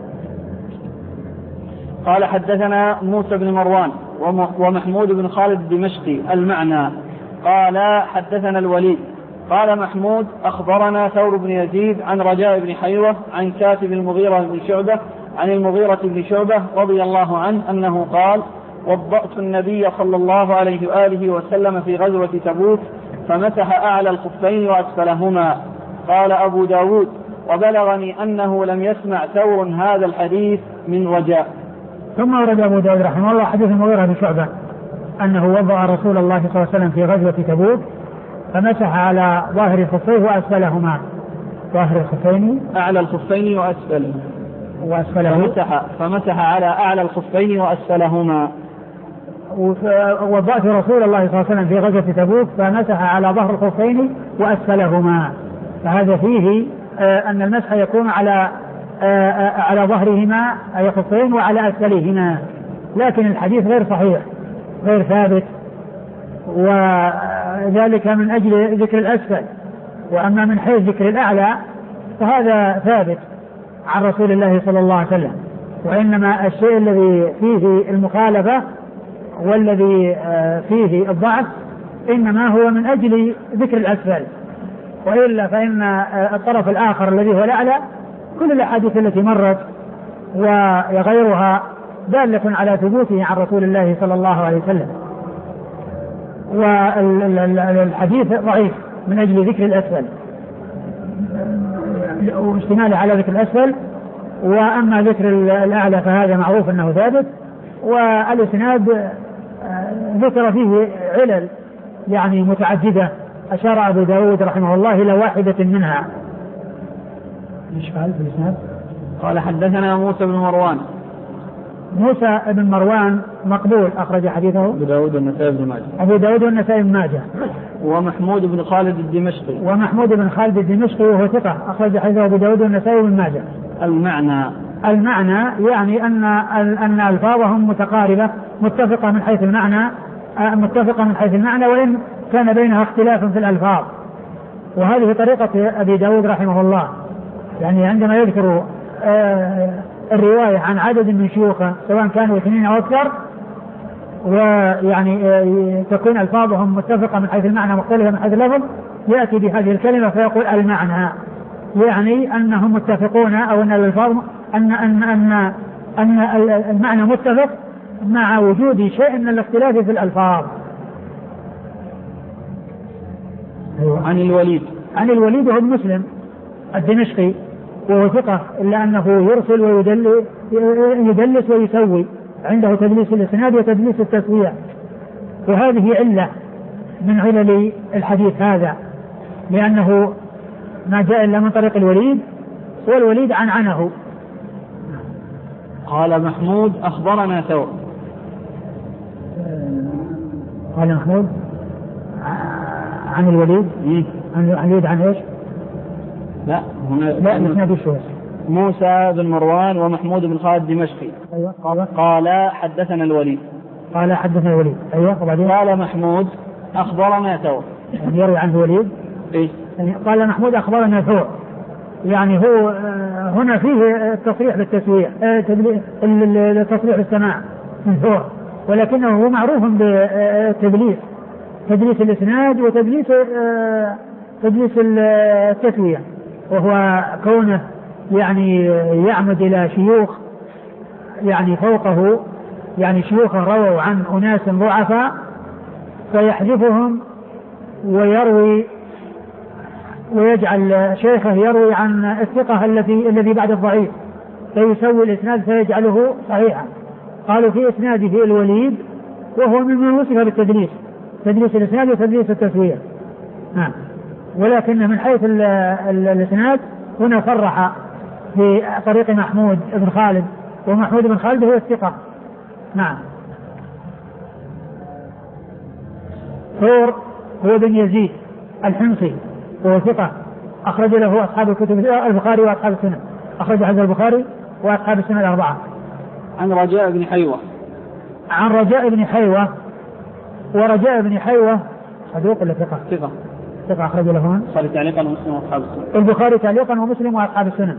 قال حدثنا موسى بن مروان ومحمود بن خالد الدمشقي المعنى قال حدثنا الوليد قال محمود أخبرنا ثور بن يزيد عن رجاء بن حيوة عن كاتب المغيرة بن شعبة عن المغيرة بن شعبة رضي الله عنه أنه قال وضأت النبي صلى الله عليه وآله وسلم في غزوة تبوك فمسح أعلى الخفين وأسفلهما. قال أبو داود وبلغني أنه لم يسمع ثور هذا الحديث من رجاء. ثم ورد أبو داود رحمه الله حديث المغيرة بن شعبة أنه وضأ رسول الله صلى الله عليه وسلم في غزوة تبوك فمسح على ظاهر الخفين وأسفلهما. ظاهر الخفين أعلى الخفين وأسفلهما وأسفله فمسح, فمسح على أعلى الخفين وأسفلهما. وضأت رسول الله صلى الله عليه وسلم في غزوة تبوك فمسح على ظهر الخفين وأسفلهما. فهذا فيه آه أن المسح يكون على آه آه على ظهرهما أي الخفين وعلى أسفلهما، لكن الحديث غير صحيح غير ثابت وذلك من أجل ذكر الأسفل. وأما من حيث ذكر الأعلى فهذا ثابت عن رسول الله صلى الله عليه وسلم، وإنما الشيء الذي فيه المخالفة والذي فيه الضعف إنما هو من أجل ذكر الأسفل وإلا فإن الطرف الآخر الذي هو الأعلى كل الأحاديث التي مرت وغيرها دالة على ثبوته عن رسول الله صلى الله عليه وسلم. والحديث ضعيف من أجل ذكر الأسفل واشتماله على ذكر الأسفل، وأما ذكر الأعلى فهذا معروف أنه ثابت. والإسناد ذكر فيه علل يعني متعددة أشار أبو داود رحمه الله إلى واحدة منها. ايش قال في الإسناد؟ قال حدثنا موسى بن مروان. موسى بن مروان مقبول أخرج حديثه أبو داود والنسائي بن ماجه. أبو داود والنسائي بن ماجه. ومحمود بن خالد الدمشقي. ومحمود بن خالد الدمشقي وهو ثقة أخرج حديثه أبو داود والنسائي بن ماجه. المعنى المعنى يعني أن أن ألفاظهم متقاربة متفقة من حيث المعنى متفقة من حيث المعنى وإن كان بينها اختلاف في الألفاظ. وهذه طريقة أبي داود رحمه الله، يعني عندما يذكر الرواية عن عدد من شيوخه سواء كانوا اثنين أو أكثر ويعني تكون ألفاظهم متفقة من حيث المعنى مختلفة من حيث اللفظ، يأتي بهذه الكلمة فيقول المعنى، يعني أنهم متفقون أو أن الألفاظ أن أن أن أن المعنى متفق مع وجود شيء من الاختلاف في الألفاظ. عن الوليد عن الوليد هو مسلم الدمشقي وهو ثقة إلا أنه يرسل ويدلس ويسوي، عنده تدليس الإسناد وتدليس التسوية، وهذه علة من علل الحديث هذا، لأنه ما جاء إلا من طريق الوليد والوليد عن عنه. قال محمود أخبرنا ثور. قال محمود عن الوليد عن الوليد عن ايش؟ لا هنا لا الاسناد الشهر موسى بن مروان ومحمود بن خالد الدمشقي. ايوه قال قال حدثنا الوليد. قال حدثنا الوليد. ايوه وبعدين قال محمود أخبرنا ثور. يعني يروي عنه الوليد. ايش؟ يعني قال محمود أخبرنا ثور، يعني هو هنا فيه التصريح بالتسوية التصريح بالسماع من ثور، ولكنه هو معروف بالتدليس، تدليس الإسناد وتدليس تدليس التسوية، وهو كونه يعني يعمد إلى شيوخ يعني فوقه، يعني شيوخه رووا عن أناس ضعفاء فيحذفهم ويروي ويجعل شيخه يروي عن الثقة التي الذي بعد الضعيف فيسوي الإسناد فيجعله صحيحا. قالوا في إسناده الوليد وهو مما وصف بالتدليس، تدليس الإسناد وتدليس التسوية. نعم. ولكن من حيث الإسناد هنا صرح في طريق محمود بن خالد، ومحمود بن خالد هو الثقة. نعم. ثور هو بن يزيد الحمصي وهو ثقة أخرج له أصحاب الكتب البخاري وأصحاب السنن، أخرج حديث البخاري وأصحاب السنن الأربعة. عن رجاء بن حيوة. عن رجاء بن حيوة. ورجاء بن حيوة صدوق ولا ثقة؟ ثقة. ثقة أخرج له البخاري تعليقا ومسلم وأصحاب السنن. البخاري تعليقا ومسلم وأصحاب السنن.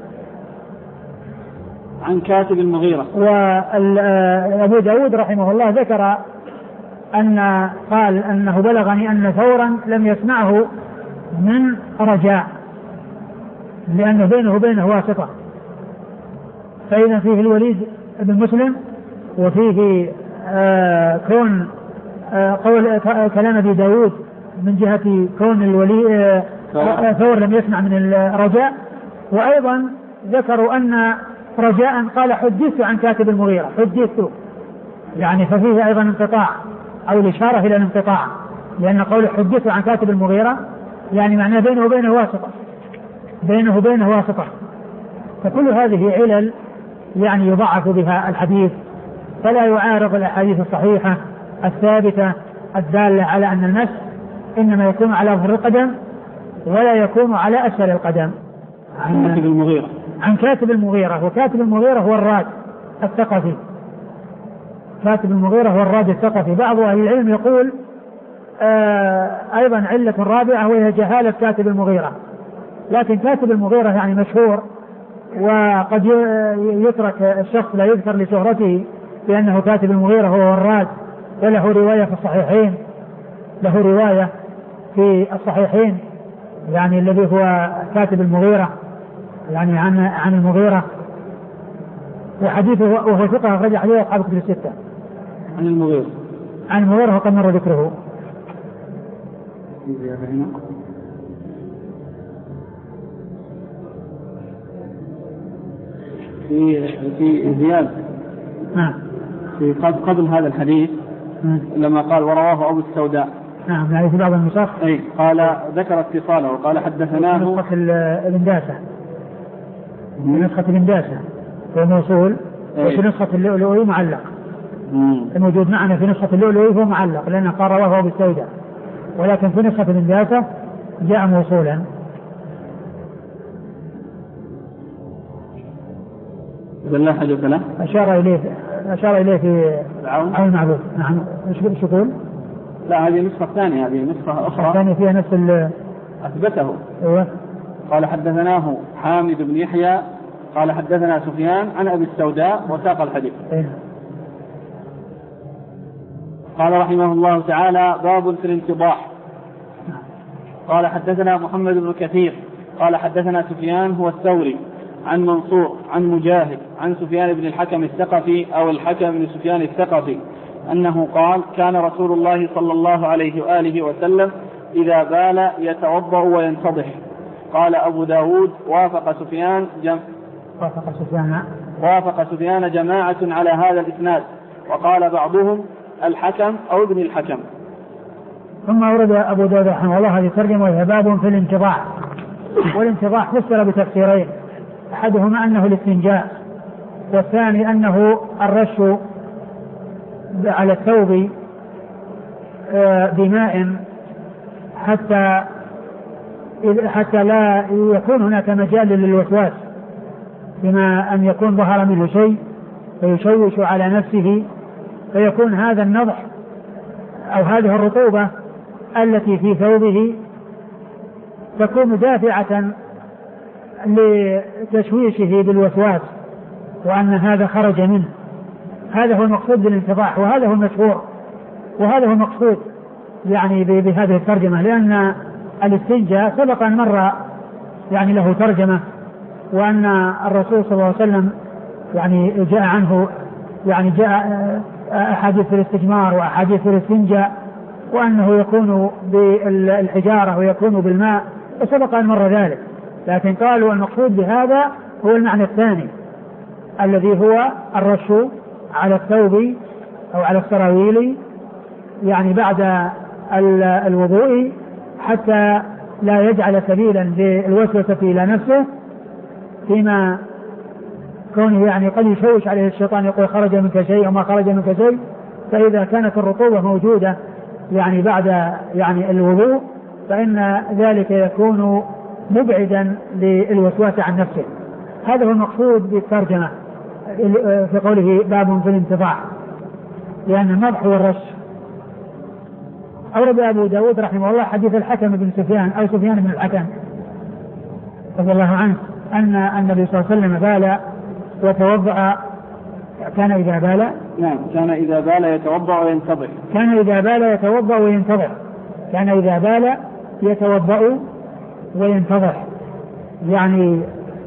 عن كاتب المغيرة. وأبو داود رحمه الله ذكر أن قال أنه بلغني أن ثورا لم يسمعه من رجاء لأنه بينه وبينه واسطة، فإذا فيه الوليد بن مسلم وفيه آه كون آه قول كلام أبي داود من جهة كون الولي آه ثور لم يسمع من الرجاء. وأيضا ذكروا أن رجاء قال حدثت عن كاتب المغيرة، حدثت يعني ففيه أيضا انقطاع أو الإشارة إلى الانقطاع، لأن قول حدثت عن كاتب المغيرة يعني معناه بينه وبينه واسطة، بينه وبينه واسطة. فكل هذه علل يعني يضعف بها الحديث، فلا يعارض الأحاديث الصحيحة الثابتة الدالة على أن المس إنما يكون على ظهر القدم ولا يكون على أسفل القدم. عن كاتب المغيرة. عن كاتب المغيرة. وكاتب المغيرة هو الراد الثقفي. كاتب المغيرة هو الراد الثقفي. بعض أهل العلم يقول آه أيضا علة رابعة وهي جهالة كاتب المغيرة، لكن كاتب المغيرة يعني مشهور، وقد يترك الشخص لا يذكر لشهرته لأنه كاتب المغيرة هو الراد، وله رواية في الصحيحين، له رواية في الصحيحين يعني الذي هو كاتب المغيرة يعني عن عن المغيرة، وحديثه وهو ثقة أخرج حديثه أصحاب الكتب الستة. عن المغيرة عن المغيرة وقد مر ذكره. في في زيادة نعم في قبل هذا الحديث نعم. لما قال ورواه أبو السوداء نعم يعني في بعض النسخ أي قال ذكر اتصاله وقال حدثناه في نسخة الإنداسة في نسخة الإنداسة هو موصول، وفي نسخة اللؤلؤي معلق. مم. الموجود معنا في نسخة اللؤلؤي هو معلق لأنه قال رواه أبو السوداء، ولكن في نسخة الإنداسة جاء موصولا. لا حدث له أشار إليه أشار إليه في العون عون المعبود. نعم ايش يقول؟ لا هذه نسخة ثانية، هذه نسخة أخرى ثانية فيها نفس ال أثبته. أيوة. قال حدثناه حامد بن يحيى قال حدثنا سفيان عن أبي السوداء وساق الحديث. أيوة. قال رحمه الله تعالى باب في الانتضاح. قال حدثنا محمد بن كثير قال حدثنا سفيان هو الثوري عن منصور عن مجاهد عن سفيان بن الحكم الثقفي أو الحكم بن سفيان الثقفي أنه قال كان رسول الله صلى الله عليه وآله وسلم إذا بال يتوضأ وينتضح. قال أبو داود وافق سفيان جم... وافق سفيان وافق سفيان جماعة على هذا الإسناد، وقال بعضهم الحكم أو ابن الحكم. ثم أورد أبو داود رحمه الله هذه الترجمة وهي باب في الانتضاح. والانتضاح فسر بتفسيرين، أحدهما أنه الاستنجاء، والثاني أنه الرش على الثوب بماء حتى حتى لا يكون هناك مجال للوسواس، بما أن يكون ظهر منه شيء فيشوش على نفسه، فيكون هذا النضح أو هذه الرطوبة التي في ثوبه تكون دافعة لتشويشه بالوسواس، وأن هذا خرج منه. هذا هو المقصود بالانتضاح، وهذا هو المشهور، وهذا هو المقصود يعني بهذه الترجمة، لأن الاستنجاء سبق أن مر يعني له ترجمة، وأن الرسول صلى الله عليه وسلم يعني جاء عنه يعني جاء أحاديث في الاستجمار وأحاديث في الاستنجاء، وأنه يكون بالحجارة ويكون بالماء، وسبق أن مر ذلك. لكن قالوا المقصود بهذا هو المعنى الثاني الذي هو الرش على الثوب أو على السراويل يعني بعد الوضوء، حتى لا يجعل سبيلا للوسوسة إلى نفسه، فيما كونه يعني قد يشوش عليه الشيطان يقول خرج منك شيء وما خرج منك شيء. فإذا كانت الرطوبة موجودة يعني بعد يعني الوضوء، فإن ذلك يكون مبعدا للوسواس عن نفسه. هذا هو المقصود بالترجمة في قوله باب في الانتضاح، لأن النضح والرش. أورد أبو داود رحمه الله حديث الحكم بن سفيان أو سفيان بن الحكم رضي الله عنه أن النبي صلى الله عليه وسلم بال وتوضأ. كان إذا بال نعم كان إذا بال يتوضأ وينتظر كان إذا بال يتوضأ وينتظر كان إذا بال يتوضأ وينتظر يعني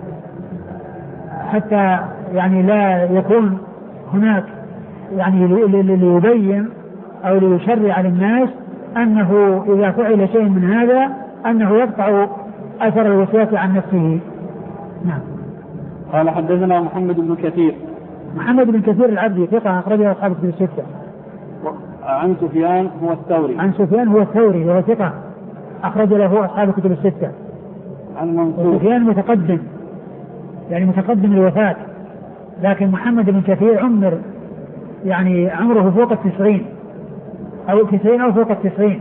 حتى يعني لا يكون هناك يعني ليبين أو ليشرع للناس أنه إذا فعل شيء من هذا أنه يقطع أثر الوسواس عن نفسه. نعم. قال حدثنا محمد بن كثير محمد بن كثير العبدي ثقة أخرجه أصحاب الكتب الستة. عن سفيان هو الثوري عن سفيان هو الثوري وهو ثقة أخرج له أصحاب الكتب الستة. عن منصور سفيان متقدم يعني متقدم الوفاة، لكن محمد بن كثير عمر يعني عمره فوق التسعين أو التسعين أو فوق التسعين،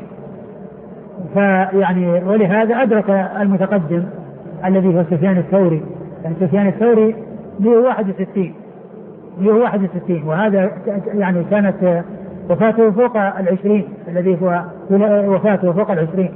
فيعني ولهذا أدرك المتقدم الذي هو سفيان الثوري. يعني سفيان الثوري مئة وواحد وستين مئة وواحد وستين، وهذا يعني كانت وفاته فوق العشرين، الذي هو وفاته فوق العشرين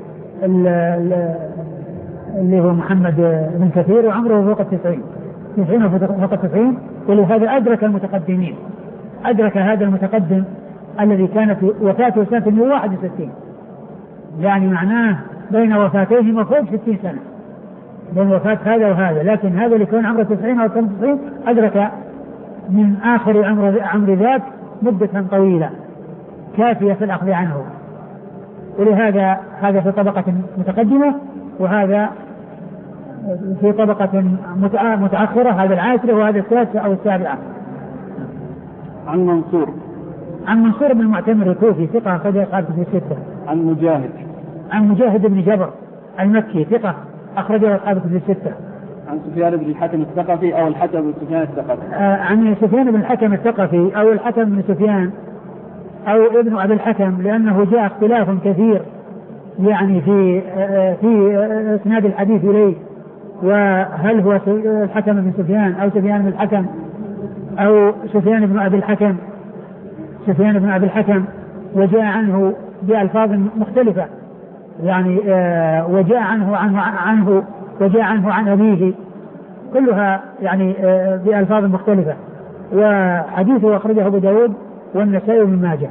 اللي هو محمد بن كثير وعمره فوق التسعين تسعين فوق التسعين، ولهذا أدرك المتقدمين أدرك هذا المتقدم الذي كانت وفاته سنة مئة وواحد وستين. يعني معناه بين وفاتيهما فوق ستين سنة، بين وفاة هذا وهذا، لكن هذا اللي كان عمره تسعين أو خمسة وتسعين أدرك من آخر عمر عمر ذاك مدة طويلة كافية في الأخذ عنه. ولهذا هذا في طبقة متقدمة وهذا في طبقة متأخرة، هذا العاشرة وهذا السادسة أو السابعة. عن منصور عن منصور بن المعتمر الكوفي ثقة أخرج أصحاب الكتب الستة. عن مجاهد عن مجاهد بن جبر المكي ثقة أخرج أصحاب الكتب الستة. عن سفيان بن الحكم الثقفي أو الحكم بن سفيان الثقفي. آه عن سفيان بن الحكم الثقفي أو الحكم بن سفيان أو ابن أبي الحكم، لأنه جاء اختلاف كثير يعني في آه في إسناد آه الحديث إليه، وهل هو الحكم بن سفيان أو سفيان بن الحكم أو سفيان بن أبي الحكم سفيان بن أبي الحكم، وجاء عنه بألفاظ مختلفة يعني آه وجاء عنه عنه عنه وجاء عنه عن أبيه، كلها يعني آه بألفاظ مختلفة. وحديثه أخرجه أبو داود والنسائي وابن ماجه.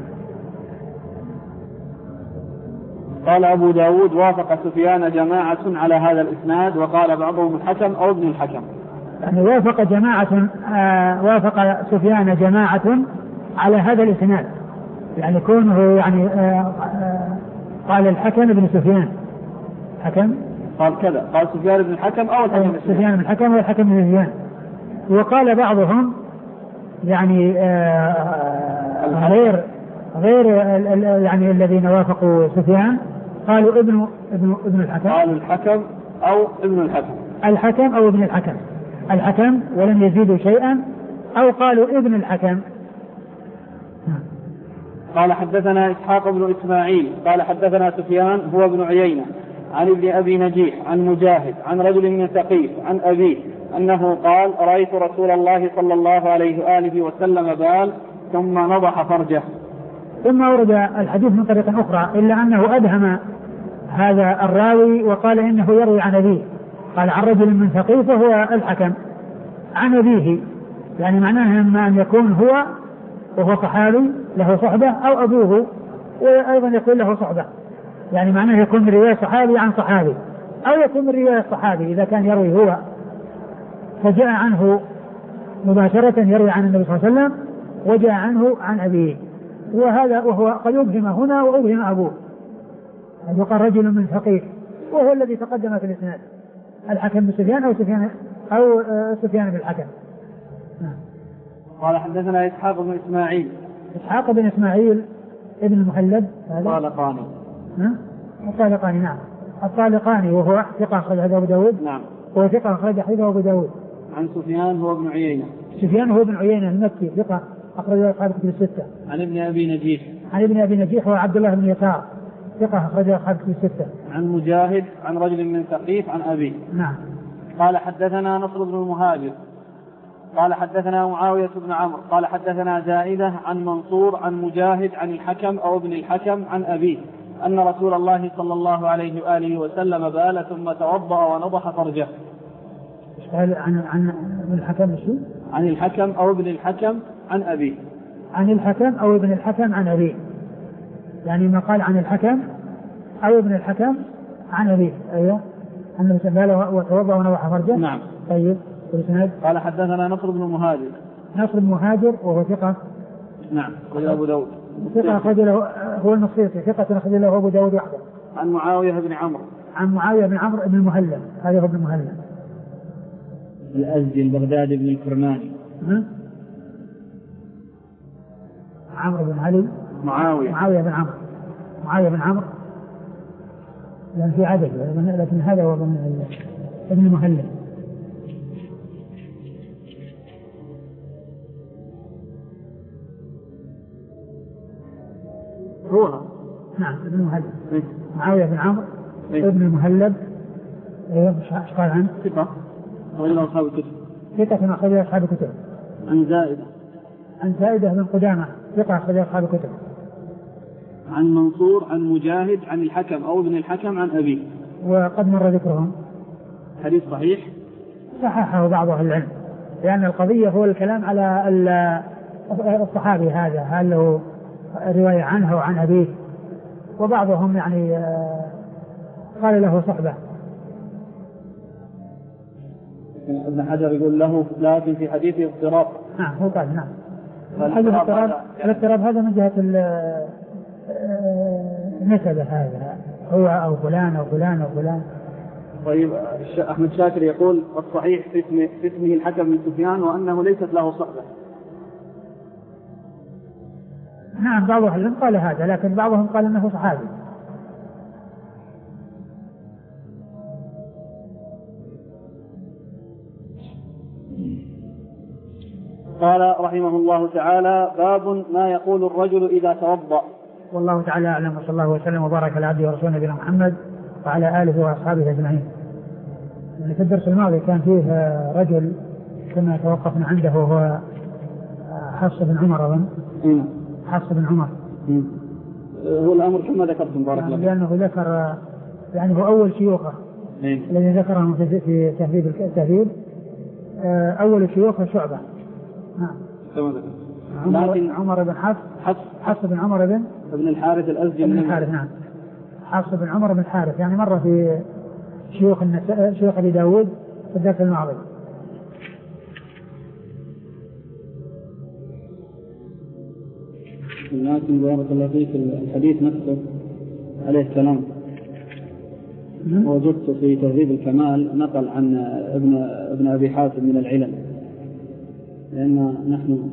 قال أبو داود وافق سفيان جماعة على هذا الإسناد، وقال بعضهم الحكم أو ابن الحكم. يعني وافق جماعة آه وافق سفيان جماعة على هذا الإسناد، يعني كونه يعني آه آه قال الحكم ابن سفيان حكم قال كذا، قال سفيان بن الحكم أو الحكم بن سفيان بن الحكم أو الحكم بن سفيان. وقال بعضهم يعني آه غير غير يعني الذين وافقوا سفيان قالوا ابن ابن ابن الحكم، قالوا الحكم أو ابن الحكم، الحكم أو ابن الحكم، الحكم ولم يزيدوا شيئا، أو قالوا ابن الحكم. قال حدثنا إسحاق بن إسماعيل قال حدثنا سفيان هو ابن عيينة عن ابن أبي نجيح عن مجاهد عن رجل من ثقيف عن أبيه أنه قال رأيت رسول الله صلى الله عليه وآله وسلم بال ثم نضح فرجه. ثم ورد الحديث من طريق أخرى إلا أنه أدهم هذا الراوي وقال إنه يروي عن أبيه، قال عن رجل من ثقيف وهو الحكم عن أبيه، يعني معناه إما أن يكون هو وهو صحابي له صحبة أو أبوه وأيضا يكون له صحبة، يعني معناه يكون من رواية صحابي عن صحابي أو يكون من رواية صحابي إذا كان يروي هو فجاء عنه مباشرة يروي عن النبي صلى الله عليه وسلم وجاء عنه عن أبيه، وهذا وهو قد أبهم هنا وأبهم أبوه، يقال رجل من ثقيف وهو الذي تقدم في الإسناد الحكم بن سفيان أو سفيان أو سفيان بن الحكم. قال حدثنا إسحاق بن إسماعيل إسحاق بن إسماعيل ابن المهلب الطالقاني الطالقاني نعم الطالقاني وهو ثقة أخرج حديثه أبو داود نعم وهو ثقة أخرج حديثه أبو داود. عن سفيان هو ابن عيينة سفيان هو ابن عيينة المكي ثقة أخرج أصحاب الكتب الستة. عن ابن أبي نجيح عن ابن أبي نجيح وعبد الله بن يسار ثقة أخرج أصحاب الكتب الستة. عن مجاهد عن رجل من ثقيف عن أبيه. نعم. قال حدثنا نصر بن المهاجر قال حدثنا معاوية بن عمرو قال حدثنا زائدة عن منصور عن مجاهد عن الحكم أو ابن الحكم عن أبيه أن رسول الله صلى الله عليه وآله وسلم بال ثم توضأ ونضح فرجه. قال عن عن الحكم شو؟ عن الحكم أو ابن الحكم عن أبيه. عن الحكم أو ابن الحكم عن أبيه، يعني ما قال عن الحكم أو ابن الحكم عن أبيه. أيوه أنه بال وتوضأ ونضح فرجه. نعم. طيب. قال حدثنا نصر بن مهاجر نصر بن مهاجر وهو ثقة. نعم. وله أبو داود ثقة أخرج له هو النصيصي ثقة أخرج له أبو داود وحده. عن معاوية بن عمرو عن معاوية بن عمرو بن المهلب هذا هو ابن المهلب الأزدي البغدادي بن الكرماني. عمرو بن علي معاوية معاوية بن عمرو معاوية بن عمرو لأن في عدد، لكن هذا هو ابن المهلب. هو نعم ابن المهلب معاوية بن عمرو ابن المهلب. ايش قال عنه؟ ثقة أخرج أصحاب الكتب. ثقة أخرج أصحاب الكتب. عن زائدة عن زائدة بن قدامة ثقة أخرج أصحاب الكتب. عن منصور عن مجاهد عن الحكم أو ابن الحكم عن أبيه، وقد مر ذكرهم. حديث صحيح صححه بعض أهل العلم، لأن القضية هو الكلام على الصحابي هذا هل له رواية عنه وعن أبيه، وبعضهم يعني قال له صحبة. ابن حجر يقول له لكن في حديثه اضطراب. نعم هو قال نعم. حديث الاضطراب الاضطراب هذا من جهة النسبة، هذا هو أو فلان أو فلان أو فلان. طيب أحمد شاكر يقول الصحيح في اسمه, في اسمه الحكم بن سفيان وأنه ليست له صحبة. نعم بعض أهل العلم قال هذا، لكن بعضهم قال أنه صحابي. قال رحمه الله تعالى باب ما يقول الرجل إذا توضأ. والله تعالى أعلم، وصلى الله وسلم وبارك على عبده ورسوله نبينا محمد وعلى آله وأصحابه أجمعين. يعني في الدرس الماضي كان فيه رجل كنا توقفنا عنده وهو حفص بن عمر أظن. حفص بن عمر. هو الأمر كما ذكرتم بارك الله. لأنه ذكر يعني هو أول شيوخه الذي ذكرهم في تهذيب التهذيب أول شيوخه شعبة. نعم. عمر, عمر بن حفص حفص حفص بن عمر بن ابن الحارث الأزدي ابن الحارث. نعم حفص بن عمر بن الحارث، يعني مرة في شيوخ النساء شيوخ أبي داود في الدرس الماضي. لكن بارك الله فيك الحديث نفسه عليه السلام وجدت في تهذيب الكمال نقل عن ابن ابن أبي حاتم من العلل، لأن نحن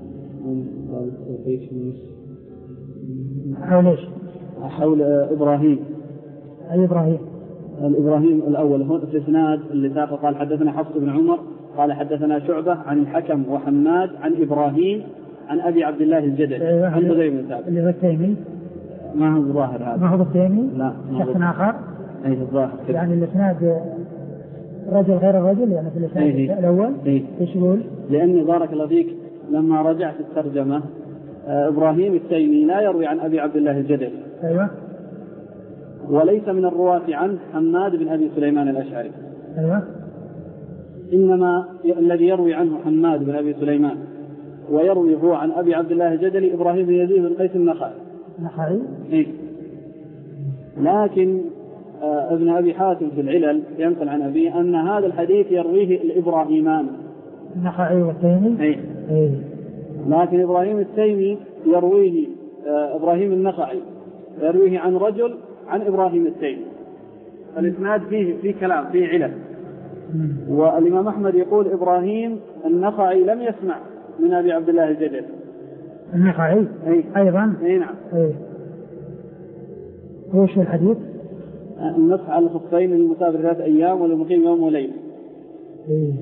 حول ايش؟ حول إبراهيم. أي إبراهيم؟ الإبراهيم الأول هو في الإسناد اللي ساق قال حدثنا حفص بن عمر قال حدثنا شعبة عن الحكم وحماد عن إبراهيم عن أبي عبد الله الجدلي. أيوة عن بغير اللي هو التيمي. ما هو الظاهر هذا. ما هو التيمي؟ لا. شخص آخر. أي الظاهر. يعني الإسناد رجل غير الرجل، يعني في الإسناد أيه. الأول. إيش يقول؟ لأن بارك الله فيك لما رجعت الترجمة آه إبراهيم التيمي لا يروي عن أبي عبد الله الجدلي. أيوة. وليس من الرواة عنه حماد بن أبي سليمان الأشعري. أيوة. إنما الذي يروي عنه حماد بن أبي سليمان ويروي هو عن أبي عبد الله الجدلي إبراهيم بن يزيد بن قيس النخعي. النخعي. إيه. لكن آه ابن أبي حاتم في العلل ينقل عن أبي أن هذا الحديث يرويه الإبراهيمان. النخعي والتيمي. إيه. إيه. لكن إبراهيم التيمي يرويه آه إبراهيم النخعي يرويه عن رجل عن إبراهيم التيمي، فالإسناد فيه فيه كلام فيه علل. والإمام أحمد يقول إبراهيم النخعي لم يسمع من أبي عبد الله الجدلي. النخعي أي. أيضا. أي نعم. أي. وش الحديث؟ النصح على الخفين للمسافر ثلاثة أيام وللمقيم يوم وليلة. إيه.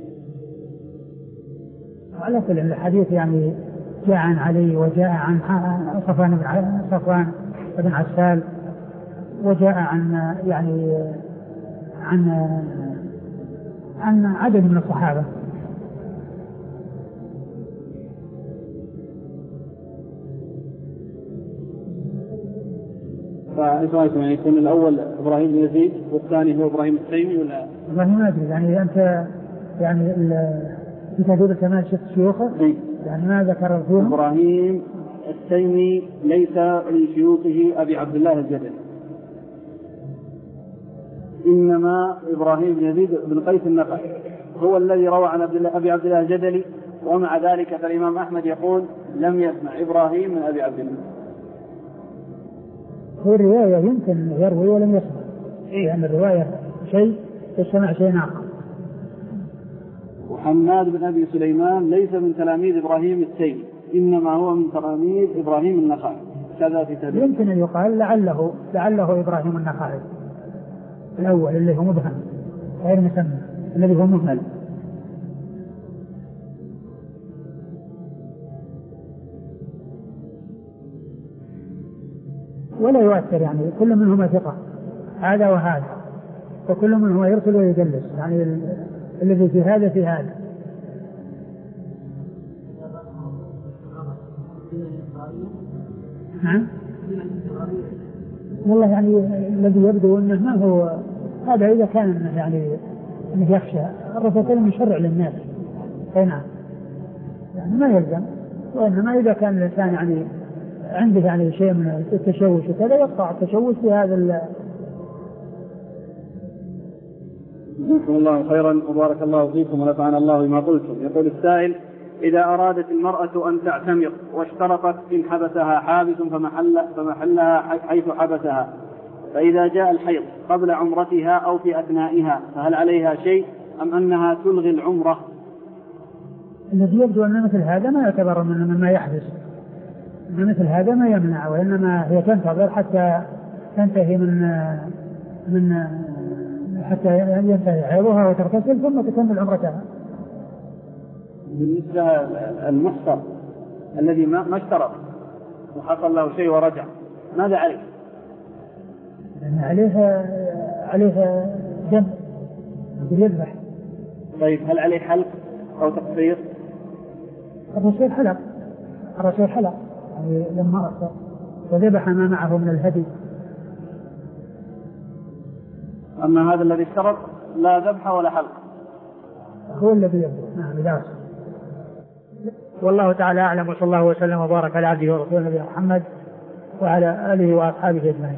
على كل الحديث يعني جاء عن علي وجاء عن صفوان بن صفوان بن عسال وجاء عن يعني عن عن عدد من الصحابة. فإيش رأيكم يعني يكون الأول إبراهيم بن يزيد والثاني هو إبراهيم التيمي ولا؟ إبراهيم ما أدري يعني أنت يعني في تهذيب الكمال شفت شيوخه؟ يعني ما ذكر فيهم؟ إبراهيم التيمي ليس من شيوخه أبي عبد الله الجدلي، إنما إبراهيم بن يزيد بن قيس النخعي هو الذي روى عن أبي عبد الله الجدلي. ومع ذلك فالإمام أحمد يقول لم يسمع إبراهيم من أبي عبد الله. هو الرواية يمكن يروي ولم يسمع، لأن يعني الرواية شيء يسمع شيء آخر. وحماد بن أبي سليمان ليس من تلاميذ إبراهيم التيمي، إنما هو من تلاميذ إبراهيم النخعي. كذا في تدريب. يمكن أن يقال لعله لعله إبراهيم النخعي الأول اللي هو مبهم غير مسمى الذي هو مهمل. ولا يؤثر، يعني كل منهما ثقة هذا وهذا، وكل منهما يرسل ويجلس، يعني الذي في هذا في هذا. نعم. والله يعني الذي يبدو أنه ما هو هذا إذا كان يعني أنه يخشى الرسول كلمة يشرع للناس. أي نعم، يعني ما يلزم، وإنما إذا كان الإنسان يعني عنده يعني شيء من التشوش وكذا يقطع التشوش في هذا جزاكم الله خيرا وبارك الله فيكم ونفعنا الله بما قلتم. يقول السائل: إذا أرادت المرأة أن تعتمر واشترطت إن حبسها حابس فمحل فمحلها حيث حبسها، فإذا جاء الحيض قبل عمرتها أو في أثنائها فهل عليها شيء أم أنها تلغي العمرة؟ الذي يبدو أن مثل هذا ما يعتبر من مما يحدث، أن مثل هذا ما يمنع، وإنما هي تنتظر حتى تنتهي من من حتى ينتهي حيضها وتغتسل ثم تكمل عمرتها. بالنسبة المحصر الذي ما اشترط وحصل له شيء ورجع ماذا عليه؟ لأن عليه عليه دم يذبح. طيب هل عليه حلق أو تقصير؟ الرسول حلق، الرسول حلق يعني لما أصر وذبح ما معه من الهدي. أما هذا الذي اشترط لا ذبح ولا حلق هو الذي يبدو. نعم لا. والله تعالى أعلم، وصلى الله وسلم وبارك على عبده ورسوله نبينا محمد وعلى آله وأصحابه أجمعين.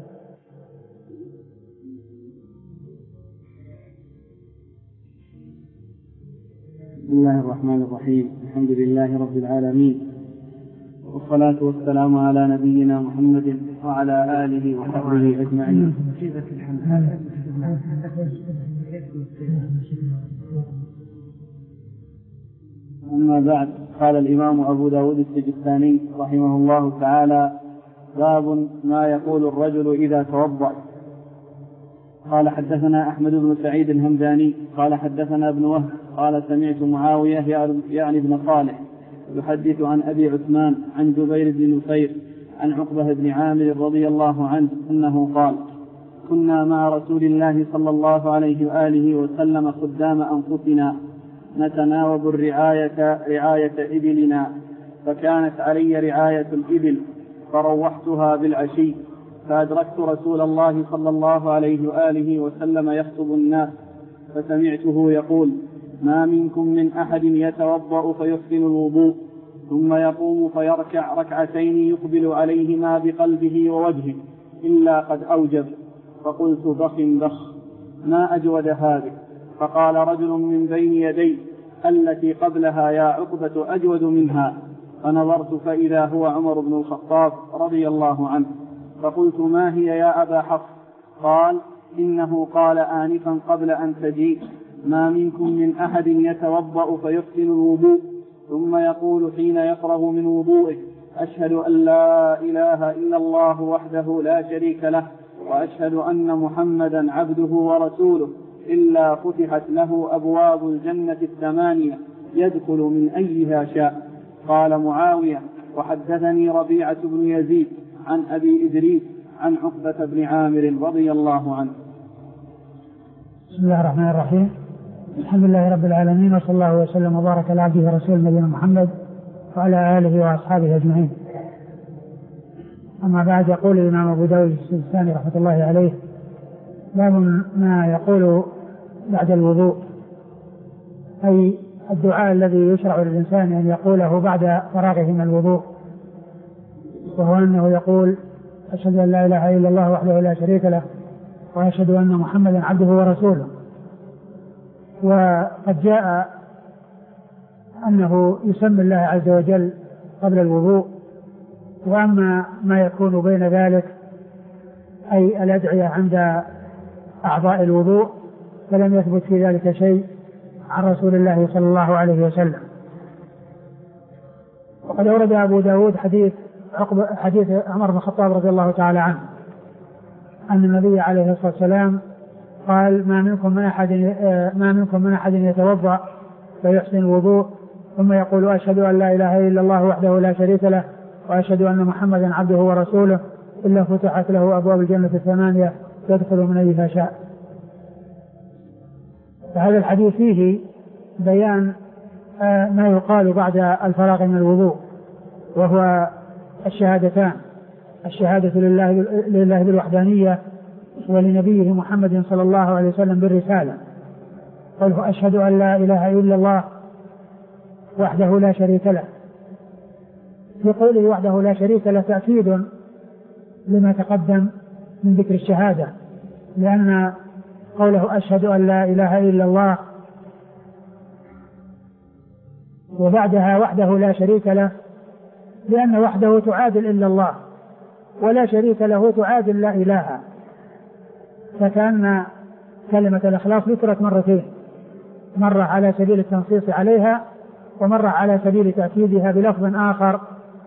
بسم الله الرحمن الرحيم. الحمد لله رب العالمين، والصلاة والسلام على نبينا محمد وعلى آله وصحبه أجمعين. أما بعد، قال الإمام أبو داود السجستاني رحمه الله تعالى: باب ما يقول الرجل إذا توضأ. قال: حدثنا أحمد بن سعيد الهمداني قال حدثنا ابن وهب قال سمعت معاوية يعني ابن صالح يحدث عن أبي عثمان عن جبير بن نفير عن عقبة بن عامر رضي الله عنه أنه قال: كنا مع رسول الله صلى الله عليه وآله وسلم خدام أنفسنا نتناوب الرعاية رعاية إبلنا، فكانت علي رعاية الإبل فروحتها بالعشي، فأدركت رسول الله صلى الله عليه وآله وسلم يخطب الناس، فسمعته يقول: ما منكم من أحد يتوضأ فيحسن الوضوء ثم يقوم فيركع ركعتين يقبل عليهما بقلبه ووجهه إلا قد أوجب. فقلت: بخ بخ، ما أجود هذه. فقال رجل من بين يدي: التي قبلها يا عقبة أجود منها. فنظرت فإذا هو عمر بن الخطاب رضي الله عنه، فقلت: ما هي يا أبا حفص؟ قال: إنه قال آنفا قبل أن تجيء: ما منكم من أحد يتوضأ فيحسن الوضوء ثم يقول حين يفرغ من وضوءه: أشهد أن لا إله إلا الله وحده لا شريك له وأشهد أن محمدا عبده ورسوله، إلا فتحت له أبواب الجنة الثمانية يدخل من أيها شاء. قال معاوية: وحدثني ربيعة بن يزيد عن أبي إدريس عن عقبة بن عامر رضي الله عنه. بسم الله الرحمن الرحيم. الحمد لله رب العالمين، وصلى الله وسلم وبارك على عبده ورسوله نبينا محمد وعلى آله وأصحابه أجمعين. أما بعد، يقول الإمام أبو داود السجستاني رحمة الله عليه: باب ما يقول بعد الوضوء، أي الدعاء الذي يشرع للإنسان أن يقوله بعد فراغه من الوضوء، وهو أنه يقول: أشهد أن لا إله إلا الله وحده لا شريك له وأشهد أن محمدا عبده ورسوله. وقد جاء أنه يسمي الله عز وجل قبل الوضوء. وأما ما يكون بين ذلك أي الأدعية عند أعضاء الوضوء فلم يثبت في ذلك شيء عن رسول الله صلى الله عليه وسلم. وقد أورد أبو داود حديث حديث عمر بن الخطاب رضي الله تعالى عنه أن النبي عليه الصلاة والسلام قال: ما منكم من أحد ما منكم من أحد يتوضأ فيحسن الوضوء ثم يقول: أشهد أن لا إله إلا الله وحده لا شريك له وأشهد أن محمدا عبده ورسوله إلا فتحت له أبواب الجنة الثمانية يدخل من أيها شاء. فهذا الحديث فيه بيان ما يقال بعد الفراغ من الوضوء، وهو الشهادتان: الشهادة لله, لله بالوحدانية ولنبيه محمد صلى الله عليه وسلم بالرسالة. قوله: أشهد أن لا إله إلا الله وحده لا شريك له، في قوله وحده لا شريك له تأكيد لما تقدم من ذكر الشهادة، لأن قوله أشهد أن لا إله إلا الله، وبعدها وحده لا شريك له، لأن وحده تعادل إلا الله، ولا شريك له تعادل لا إله، فكأن كلمة الإخلاص ذكرت مرتين، مرة على سبيل التنصيص عليها، ومرة على سبيل تأكيدها بلفظ آخر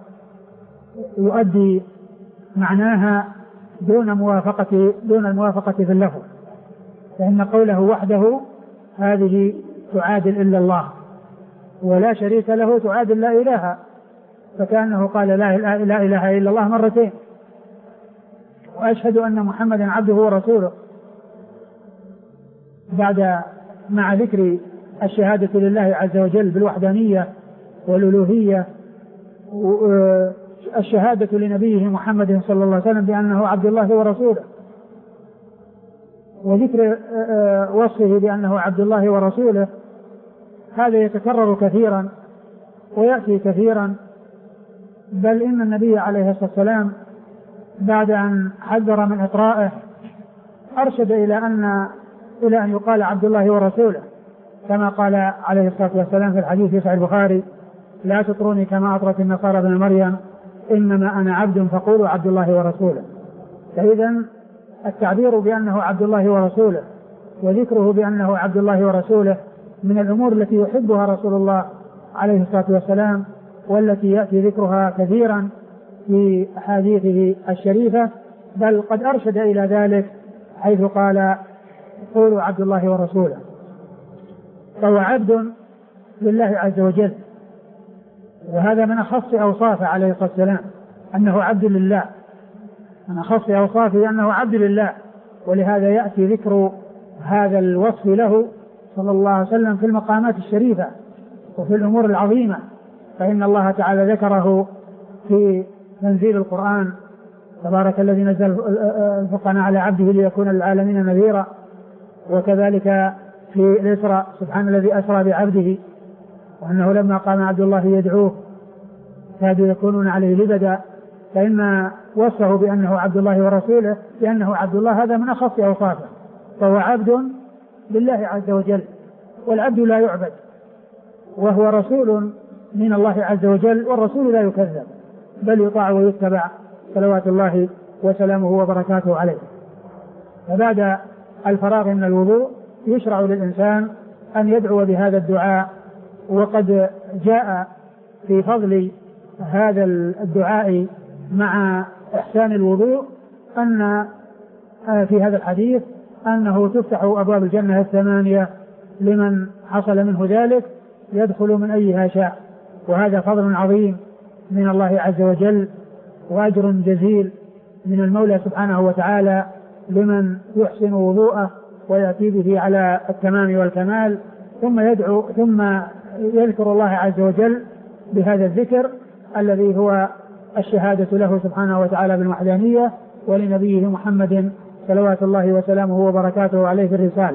يؤدي معناها دون موافقة دون الموافقة في اللفظ، فإن قوله وحده هذه تعادل إلا الله، ولا شريك له تعادل لا إله، فكأنه قال لا إله إلا الله مرتين. وأشهد أن محمدا عبده ورسوله بعد مع ذكر الشهادة لله عز وجل بالوحدانية والألوهية، الشهادة لنبيه محمد صلى الله عليه وسلم بأنه عبد الله ورسوله، وذكر وصفه بأنه عبد الله ورسوله، هذا يتكرر كثيرا ويأتي كثيرا، بل إن النبي عليه الصلاة والسلام بعد أن حذر من إطرائه أرشد إلى أن إلى أن يقال عبد الله ورسوله، كما قال عليه الصلاة والسلام في الحديث في صحيح البخاري: لا تطروني كما أطرت النصارى ابن مريم، إنما أنا عبد فقولوا عبد الله ورسوله. فإذا التعبير بأنه عبد الله ورسوله وذكره بأنه عبد الله ورسوله من الأمور التي يحبها رسول الله عليه الصلاة والسلام، والتي يأتي ذكرها كثيرا في أحاديثه الشريفة، بل قد أرشد إلى ذلك حيث قال: قولوا عبد الله ورسوله. فهو عبد لله عز وجل، وهذا من أخص أوصافه عليه الصلاة والسلام أنه عبد لله، من أخص أوصافه أنه عبد لله، ولهذا يأتي ذكر هذا الوصف له صلى الله عليه وسلم في المقامات الشريفة وفي الأمور العظيمة، فإن الله تعالى ذكره في تنزيل القرآن: تبارك الذي نزل الفرقان على عبده ليكون للعالمين نذيرا، وكذلك في الإسراء: سبحان الذي أسرى بعبده، وأنه لما قام عبد الله يدعوه كادوا يكونون عليه لبدا، فإن وصفه بأنه عبد الله ورسوله لأنه عبد الله، هذا من أخص أوصافه، فهو عبد لله عز وجل، والعبد لا يعبد، وهو رسول من الله عز وجل، والرسول لا يكذب بل يطاع ويتبع صلوات الله وسلامه وبركاته عليه. فبعد الفراغ من الوضوء يشرع للإنسان أن يدعو بهذا الدعاء، وقد جاء في فضل هذا الدعاء مع إحسان الوضوء أن في هذا الحديث أنه تفتح أبواب الجنة الثمانية لمن حصل منه ذلك يدخل من أيها شاء، وهذا فضل عظيم من الله عز وجل وأجر جزيل من المولى سبحانه وتعالى لمن يحسن وضوءه ويأتي به على التمام والكمال، ثم يدعو ثم يذكر الله عز وجل بهذا الذكر الذي هو الشهادة له سبحانه وتعالى بالوحدانية، ولنبيه محمد صلوات الله وسلامه وبركاته عليه في الرسالة.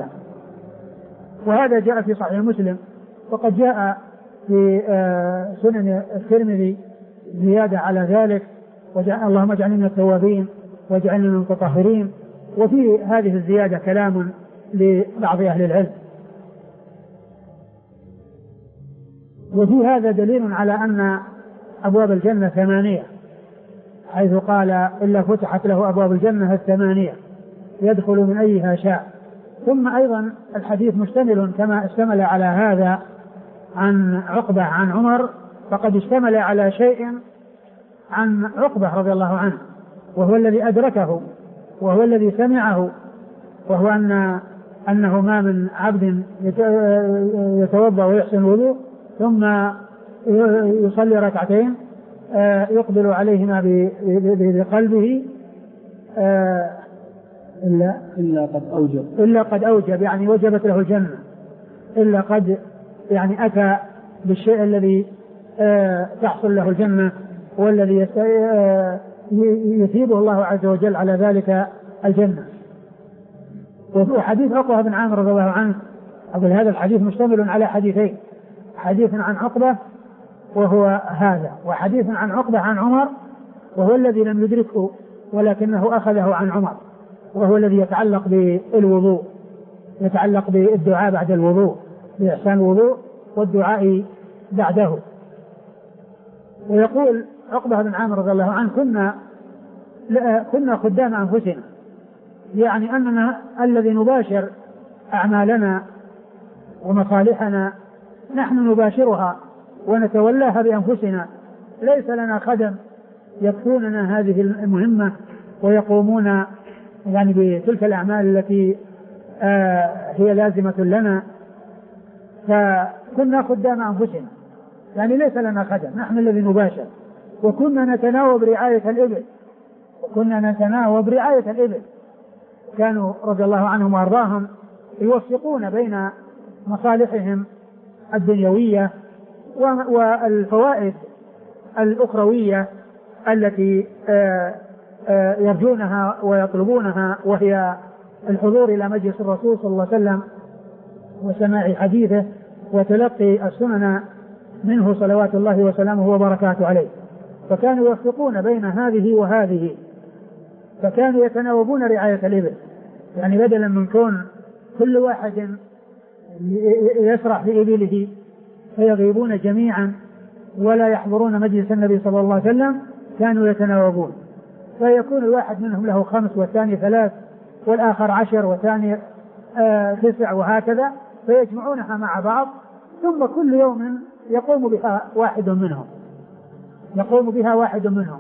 وهذا جاء في صحيح مسلم، وقد جاء في سنن الترمذي زيادة على ذلك: اللهم اجعلنا من التوابين واجعلنا من المتطهرين. وفي هذه الزيادة كلام لبعض أهل العلم، وفي هذا دليل على أن أبواب الجنة ثمانية، حيث قال: إلا فتحت له أبواب الجنة الثمانية يدخل من أيها شاء. ثم أيضا الحديث مشتمل كما اشتمل على هذا عن عقبة عن عمر، فقد اشتمل على شيء عن عقبة رضي الله عنه، وهو الذي أدركه وهو الذي سمعه، وهو أن أنه ما من عبد يتوضأ ويحسن الوضوء ثم يصلي ركعتين يقبل عليهما بقلبه إلا إلا قد أوجب إلا قد أوجب يعني وجبت له الجنة، إلا قد يعني أتى بالشيء الذي تحصل له الجنة، والذي يثيبه الله عز وجل على ذلك الجنة. وفي حديث عقبة بن عامر رضي الله عنه، أقول هذا الحديث مشتمل على حديثين: حديث عن عقبة وهو هذا، وحديث عن عقبة عن عمر وهو الذي لم يدركه ولكنه أخذه عن عمر، وهو الذي يتعلق بالوضوء. يتعلق بالدعاء بعد الوضوء، بإحسان الوضوء والدعاء بعده. ويقول عقبة بن عامر رضي الله عنه كنا كنا خدام أنفسنا، يعني أننا الذي نباشر أعمالنا ومصالحنا نحن نباشرها ونتولاها بأنفسنا، ليس لنا خدم يكفوننا هذه المهمة ويقومون يعني بتلك الأعمال التي آه هي لازمة لنا. فكنا خدام أنفسنا، يعني ليس لنا خدم، نحن الذي نباشر. وكنا نتناوب رعاية الإبل وكنا نتناوب رعاية الإبل كانوا رضي الله عنهم وأرضاهم يوفقون بين مصالحهم الدنيوية والفوائد الأخروية التي يرجونها ويطلبونها، وهي الحضور إلى مجلس الرسول صلى الله عليه وسلم وسماع حديثه وتلقي السنن منه صلوات الله وسلامه وبركاته عليه. فكانوا يوفقون بين هذه وهذه، فكانوا يتناوبون رعاية الإبل، يعني بدلا من كون كل واحد يسرح في إبله فيغيبون جميعا ولا يحضرون مجلس النبي صلى الله عليه وسلم، كانوا يتناوبون، فيكون الواحد منهم له خمس والثاني ثلاث والآخر عشر والثاني آه تسع وهكذا، فيجمعونها مع بعض، ثم كل يوم يقوم بها واحد منهم يقوم بها واحد منهم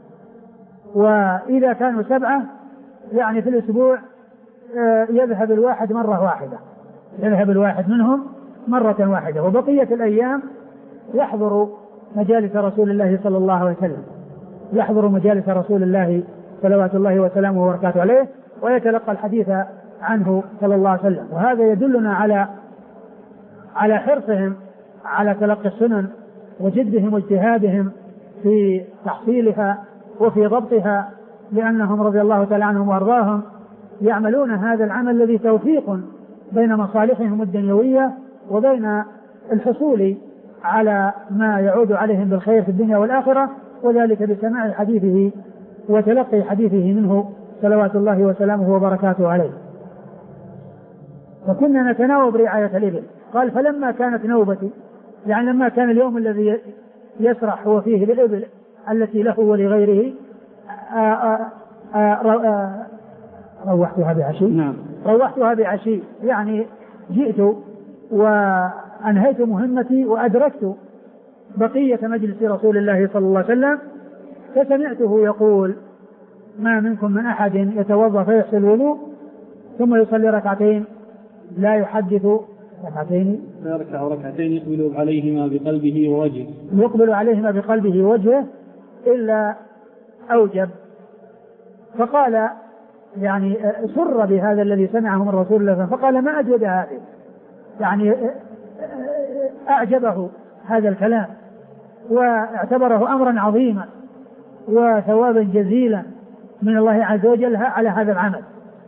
وإذا كانوا سبعة يعني في الأسبوع آه يذهب الواحد مرة واحدة يذهب الواحد منهم مرة واحدة، وبقية الأيام يحضر مجالس رسول الله صلى الله عليه وسلم يحضر مجالس رسول الله صلوات الله وسلامه وبركاته عليه، ويتلقى الحديث عنه صلى الله عليه وسلم. وهذا يدلنا على على حرصهم على تلقي السنن وجدهم واجتهادهم في تحصيلها وفي ضبطها، لأنهم رضي الله تعالى عنهم وأرضاهم يعملون هذا العمل الذي توفيق بين مصالحهم الدنيوية وبين الحصول على ما يعود عليهم بالخير في الدنيا والآخرة، وذلك بسماع حديثه وتلقي حديثه منه صلوات الله وسلامه وبركاته عليه. فكنا نتناوب رعاية الإبل. قال فلما كانت نوبتي، يعني لما كان اليوم الذي يسرح هو فيه بالإبل التي له ولغيره آآ آآ روحتها بعشي نعم. روحتها بعشي يعني جئت وأنهيت مهمتي وأدركت بقية مجلس رسول الله صلى الله عليه وسلم، فسمعته يقول ما منكم من أحد يتوضأ فيغسل الوضوء ثم يصلي ركعتين لا يحدث ركعتين يركع ركعتين يقبل عليهما بقلبه ووجهه يقبل عليهما بقلبه ووجهه إلا أوجب. فقال يعني سر بهذا الذي سمعه من رسول الله، فقال ما أجود هذه، يعني أعجبه هذا الكلام واعتبره أمرا عظيما وثوابا جزيلا من الله عز وجل على هذا العمل.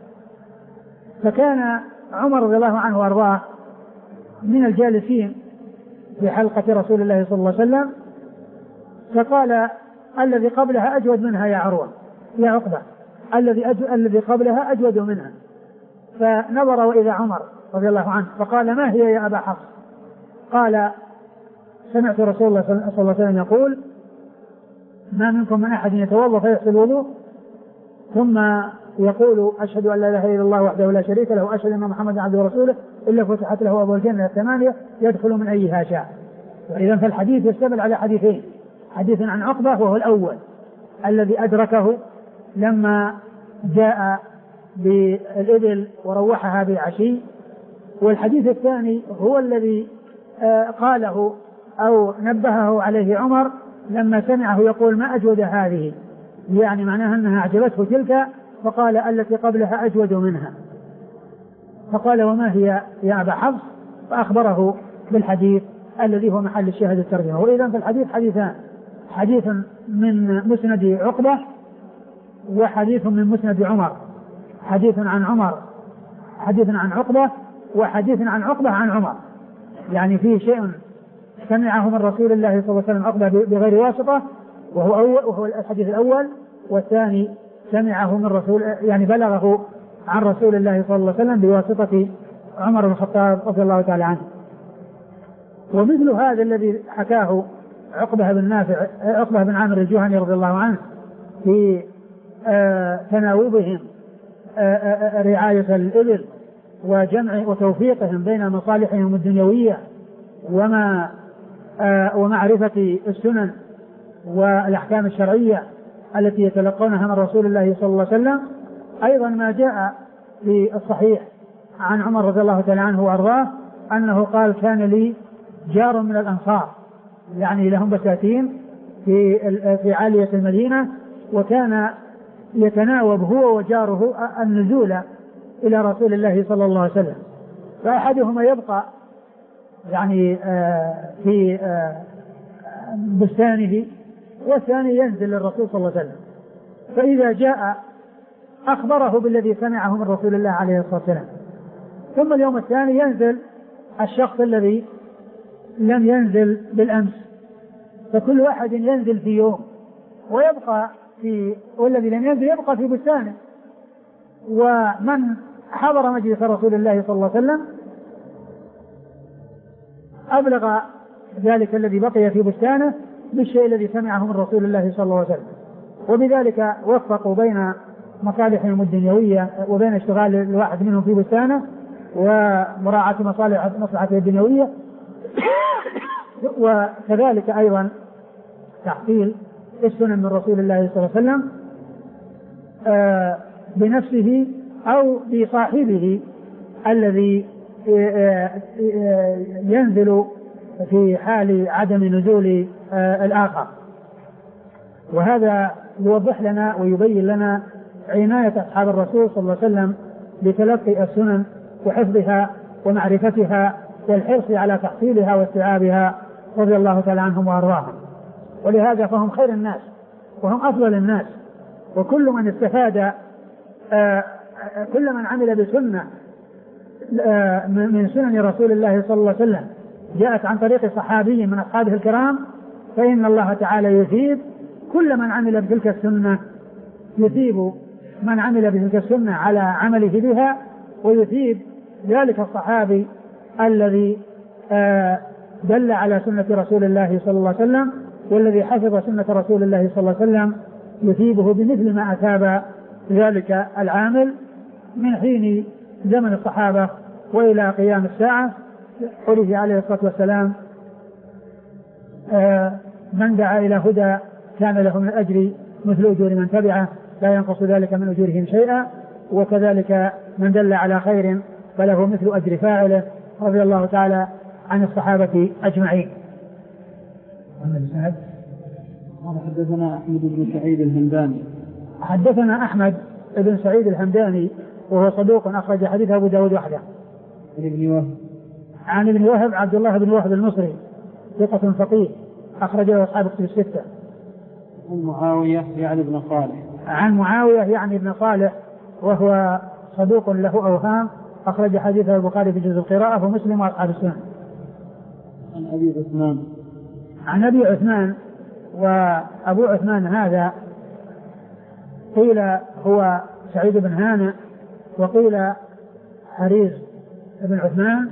فكان عمر رضي الله عنه وأرضاه من الجالسين في حلقة رسول الله صلى الله عليه وسلم، فقال الذي قبلها أجود منها يا عروة يا عقبة، الذي أجو... الذي قبلها أجود منها. فنظر وإذا عمر رضي الله عنه فقال ما هي يا أبا حفص؟ قال سمعت رسول الله صلى الله عليه وسلم يقول ما منكم من أحد يتوضأ فيغسل الوضوء ثم يقول أشهد أن لا إله إلا الله وحده لا شريك له وأشهد أن محمدا عبده ورسوله إلا فتحت له أبواب الجنة الثمانية يدخل من أيها شاء. وإذا فالحديث يشتمل على حديثين، حديث عن عقبة وهو الأول الذي أدركه لما جاء بالإبل وروحها بعشي، والحديث الثاني هو الذي قاله أو نبهه عليه عمر لما سمعه يقول ما أجود هذه، يعني معناها أنها أعجبته تلك، فقال التي قبلها أجود منها. فقال وما هي يا أبا حفص؟ فأخبره بالحديث الذي هو محل الشاهد الترجمة. وإذا فالحديث حديثان، حديث من مسند عقبة وحديث من مسند عمر، حديث عن عمر حديث عن عقبة وحديث عن عقبة عن عمر، يعني فيه شيء سمعه من رسول الله صلى الله عليه وسلم عقبة بغير واسطة وهو, أول وهو الحديث الأول، والثاني سمعه من رسول يعني بلغه عن رسول الله صلى الله عليه وسلم بواسطة عمر بن الخطاب رضي الله تعالى عنه. ومثل هذا الذي حكاه عقبة بن نافع عقبة بن عامر الجهني رضي الله عنه في آه تناوبهم آه آه رعاية الإبل وجمع وتوفيقهم بين مصالحهم الدنيوية وما آه ومعرفة السنن والأحكام الشرعية التي يتلقونها من رسول الله صلى الله عليه وسلم. أيضا ما جاء في الصحيح عن عمر رضي الله تعالى عنه وأرضاه أنه قال كان لي جار من الأنصار، يعني لهم بساتين في في عالية المدينة، وكان يتناوب هو وجاره النزول إلى رسول الله صلى الله عليه وسلم، فأحدهما يبقى يعني في بستانه والثاني ينزل للرسول صلى الله عليه وسلم، فإذا جاء أخبره بالذي سمعه من رسول الله عليه الصلاة والسلام. ثم اليوم الثاني ينزل الشخص الذي لم ينزل بالأمس، فكل واحد ينزل في يوم ويبقى في والذي لم ينزل يبقى في بستانه. ومن حضر مجلس رسول الله صلى الله عليه وسلم أبلغ ذلك الذي بقي في بستانه بالشيء الذي سمعه من رسول الله صلى الله عليه وسلم، وبذلك وفقوا بين مصالحهم الدنيوية وبين اشتغال الواحد منهم في بستانه ومراعاة مصالح مصلحته الدنيوية، وكذلك أيضا تحصيل السنن من رسول الله صلى الله عليه وسلم بنفسه أو بصاحبه الذي ينزل في حال عدم نزول الآخر. وهذا يوضح لنا ويبين لنا عناية أصحاب الرسول صلى الله عليه وسلم بتلقي السنن وحفظها ومعرفتها والحرص على تحصيلها واستيعابها رضي الله تعالى عنهم وأرضاهم. ولهذا فهم خير الناس وهم أفضل الناس، وكل من استفاد آآ كل من عمل بسنة من سنن رسول الله صلى الله عليه وسلم جاءت عن طريق صحابي من أصحابه الكرام، فإن الله تعالى يثيب كل من عمل بتلك السنة، يثيب من عمل بتلك السنة على عمله بها، ويثيب ذلك الصحابي الذي دل على سنة رسول الله صلى الله عليه وسلم والذي حفظ سنة رسول الله صلى الله عليه وسلم، يثيبه بمثل ما أثاب ذلك العامل من حين زمن الصحابة وإلى قيام الساعة. قوله عليه الصلاة والسلام من دعا إلى هدى كان له من الأجر مثل أجور من تبعه لا ينقص ذلك من أجورهم شيئا، وكذلك من دل على خير فله مثل أجر فاعله، رضي الله تعالى عن الصحابة أجمعين. حدثنا أحمد بن سعيد الهمداني حدثنا أحمد بن سعيد الهمداني وهو صدوق أخرج حديث أبو داود وحده. عن ابن وهب عن ابن وهب عبد الله بن وهب المصري ثقة فقيه أخرجه أصحاب كتب الستة. عن معاوية يعني ابن صالح عن معاوية يعني ابن صالح وهو صدوق له أوهام أخرج حديثه البخاري في جزء القراءة ومسلم وأصحاب السنن. عن أبي عثمان عن أبي عثمان وأبو عثمان هذا قيل هو سعيد بن هانئ وقيل حريز بن عثمان،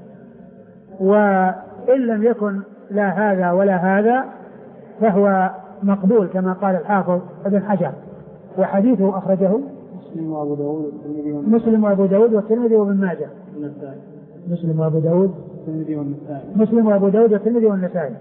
وإن لم يكن لا هذا ولا هذا فهو مقبول كما قال الحافظ ابن حجر، وحديثه أخرجه مسلم وأبو داود مسلم وأبو داود والترمذي وابن ماجه. مسلم وأبو داود والترمذي والنسائي مسلم وأبو داود والترمذي والنسائي.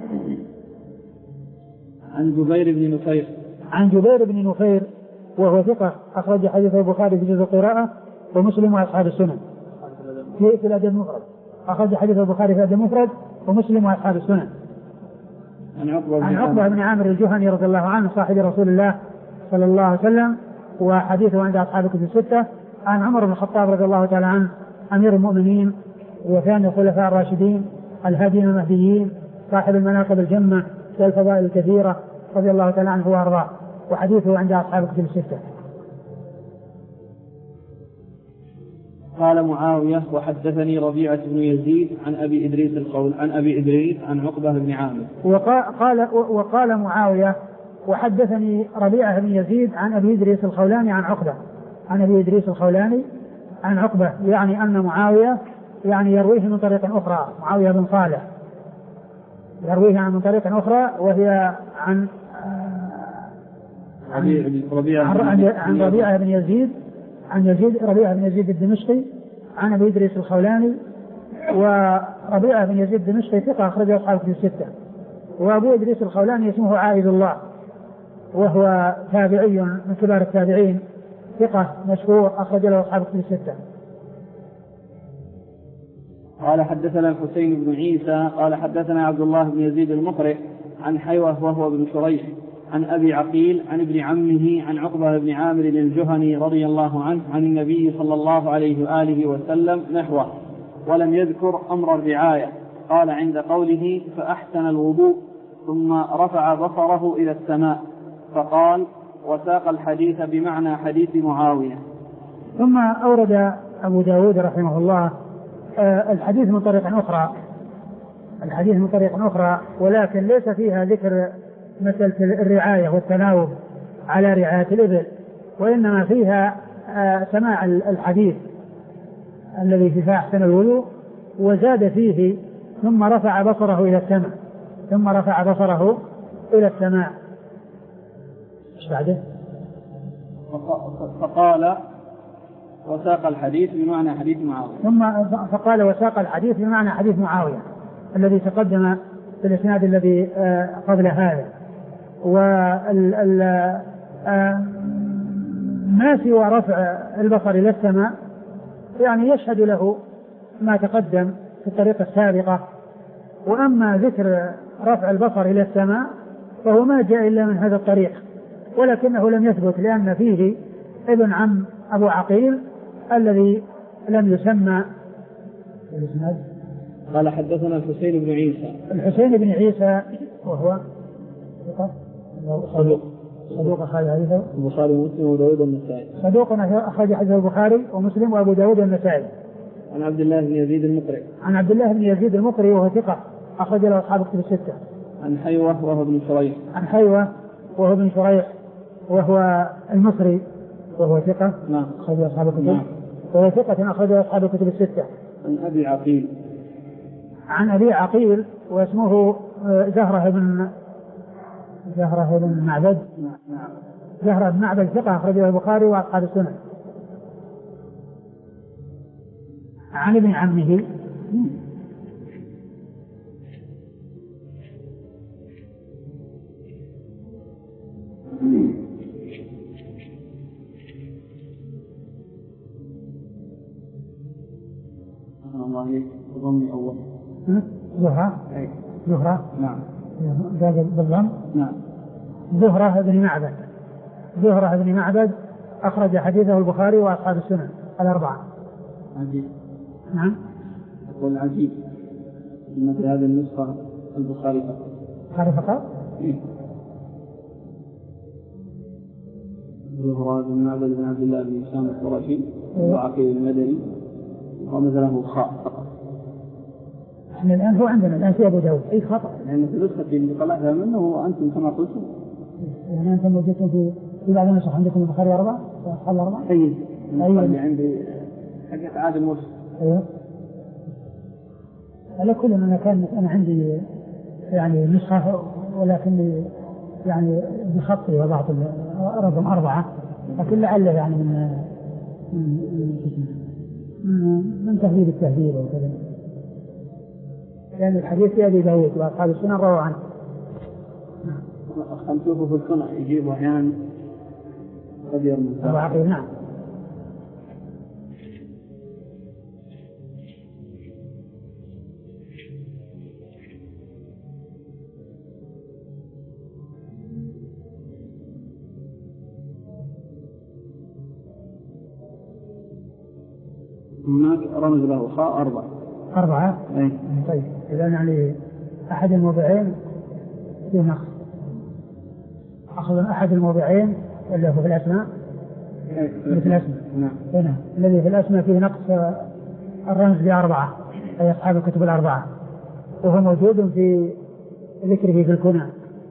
عن جبير بن نفير عن جبير بن نفير وهو ثقة أخرج حديثه البخاري في جزء القراءة ومسلم وأصحاب السنن. في في الأدب المفرد أخرج حديث البخاري في الأدب المفرد ومسلم وأصحاب السنن. عن عقبة عن عقبة بن عامر الجهني رضي الله عنه صاحب رسول الله صلى الله عليه وسلم وحديثه عند أصحاب الكتب الستة. عن عمر بن الخطاب رضي الله تعالى عنه أمير المؤمنين وثاني الخلفاء الراشدين الهادين المهديين صاحب المناقب الجمة والفضائل الكثيرة رضي الله تعالى عنه وأرضاه، وحديثه عند أصحاب الكتب الستة. قال معاوية وحدثني ربيعة بن يزيد عن أبي إدريس القول عن أبي إدريس عن عقبة بن عامر. وقال وقال معاوية وحدثني ربيعة بن يزيد عن أبي إدريس الخولاني عن عقبة عن أبي إدريس الخولاني عن عقبة يعني أن معاوية يعني يرويه من طريق أخرى، معاوية بن صالح يرويه عن من طريق أخرى وهي عن عن ربيعة بن يزيد عن يزيد ربيعة بن يزيد الدمشقي عن أبي إدريس الخولاني. وربيعة بن يزيد الدمشقي ثقة أخرجه أصحاب الكتب الستة. وأبو إدريس الخولاني اسمه عائذ الله وهو تابعي من كبار التابعين ثقة مشهور أخرج له أصحاب الكتب الستة. قال حدثنا الحسين بن عيسى قال حدثنا عبد الله بن يزيد المقرئ عن حيوة وهو بن شريح عن أبي عقيل عن ابن عمه عن عقبة بن عامر الجهني رضي الله عنه عن النبي صلى الله عليه وآله وسلم نحوه ولم يذكر أمر الرعاية. قال عند قوله فأحسن الوضوء ثم رفع بصره إلى السماء فقال وساق الحديث بمعنى حديث معاوية. ثم أورد أبو داود رحمه الله الحديث من طريق أخرى الحديث من طريق أخرى ولكن ليس فيها ذكر مسألة الرعاية والتناوب على رعاية الإبل، وإنما فيها سماع الحديث الذي فيه أحسن الوضوء وزاد فيه ثم رفع بصره إلى السماء ثم رفع بصره إلى السماء. ايش بعده؟ فقال وساق الحديث بمعنى حديث معاوية. ثم فقال وساق الحديث بمعنى حديث معاوية الذي تقدم في الإسناد الذي قبل هذا. وال ما سوى رفع البصر إلى السماء يعني يشهد له ما تقدم في الطريقة السابقة. وأما ذكر رفع البصر إلى السماء فهو ما جاء إلا من هذا الطريق، ولكنه لم يثبت لأن فيه ابن عم أبو عقيل الذي لم يسمى. قال حدثنا الحسين بن عيسى الحسين بن عيسى وهو صدوق صدوق أخرج حديثه البخاري ومسلم وأبو داود والنسائي صدوق أخرج حديثه البخاري ومسلم وأبو داود والنسائي. عن عبد الله بن يزيد المقرئ عن عبد الله بن يزيد المقرئ وهو ثقة أخرج له أصحاب الكتب الستة. عن حيوة وهو ابن شريح عن حيوة وهو ابن شريح وهو المصري وهو ثقة نعم أخرج أصحاب الكتب نعم. وهو ثقة أخرج أصحاب الكتب الستة. عن أبي عقيل عن أبي عقيل واسمه زهرة بن زهرة بن معبد نعم زهرة بن معبد ثقة أخرجه البخاري وأصحاب السنن. عن ابن عمه الله ضمي أول زهرة زهرة نعم بالضم نعم زهرة بن معبد زهرة بن معبد أخرج حديثه البخاري وأصحاب السنن الأربعة. عجيب نعم يقول عجيب إن في هذه النسخة البخاري فقط البخاري فقط إيه؟ زهرة بن معبد بن عبد الله بن هشام القرشي وعقيل المدني ومثله خاء فقط. احنا الآن هو عندنا الآن في أبو داود أي خطأ لأن في نسخة اللي طلعها منه وأنتم كما قلتم يعني أنتم وجدتم في في بعض النسخ عندكم البخاري أربعة وأصحاب أربعة. أي أيوة اللي عندي حقت عادل مرسل. أيوة على كل أنا كان أنا عندي يعني نسخة ولكن يعني بخطي وضعت رقم أربعة لكن لعله يعني من من, من تهذيب التهذيب وكذا لأن يعني الحديث في أبي داود وأصحاب السنن رووا عنه. خمسوه في السنة يجيب أحيانا قد يرمي أبو عقيل نعم. هناك رمز له خاء أربعة أربعة أي طيب إذا يعني أحد الموضعين فيه نقص أخذ أحد الموضعين اللي هو في الأسماء في الأسماء نعم هنا الذي في الأسماء فيه نقص الرمز بأربعة أي أصحاب الكتب الأربعة وهو موجود في ذكره في الكنى.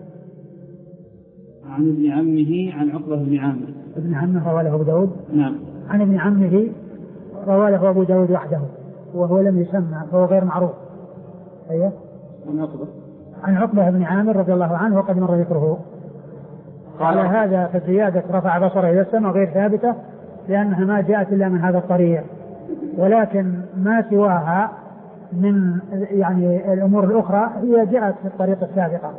عن ابن عمه عن عقبة بن عامر ابن عمه رواه أبو داود نعم. عن ابن عمه روى له أبو داود وحده وهو لم يسمى فهو غير معروف. أيه؟ عن عقبة بن عامر رضي الله عنه وقد مر ذكره. على هذا فالزيادة رفع بصره إلى السماء غير ثابتة لأنها ما جاءت إلا من هذا الطريق، ولكن ما سواها من يعني الأمور الأخرى هي جاءت في الطريق السابقة.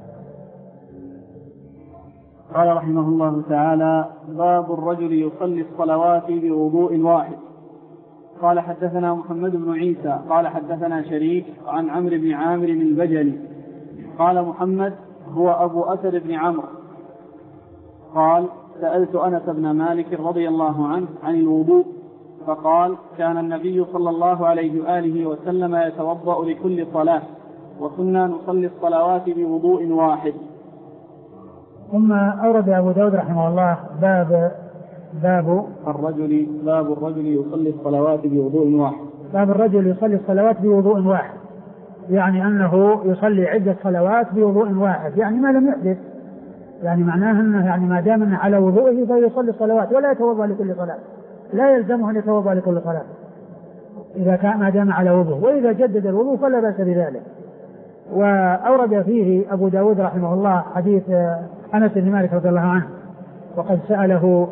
قال رحمه الله تعالى: باب الرجل يصلي الصلوات بوضوء واحد. قال حدثنا محمد بن عيسى قال حدثنا شريك عن عمرو بن عامر البجلي قال محمد هو أبو أسد بن عمرو قال: سألت أنس بن مالك رضي الله عنه عن الوضوء فقال: كان النبي صلى الله عليه وآله وسلم يتوضأ لكل صلاة وكنا نصلي الصلوات بوضوء واحد. ثم أورد أبو داود رحمه الله باب باب الرجل باب الرجل يصلي الصلوات بوضوء واحد. باب الرجل يصلي الصلوات بوضوء واحد، يعني أنه يصلي عدة صلوات بوضوء واحد، يعني ما لم يحدث، يعني معناه أنه يعني ما دام أنه على وضوءه فيصلي الصلوات ولا يتوضأ لكل صلاة، لا يلزمه أن يتوضأ لكل صلاة إذا كان ما دام على وضوء، وإذا جدد الوضوء فلا بأس بذلك. وأورد فيه أبو داود رحمه الله حديث أنس بن مالك رضي الله عنه وقد سأله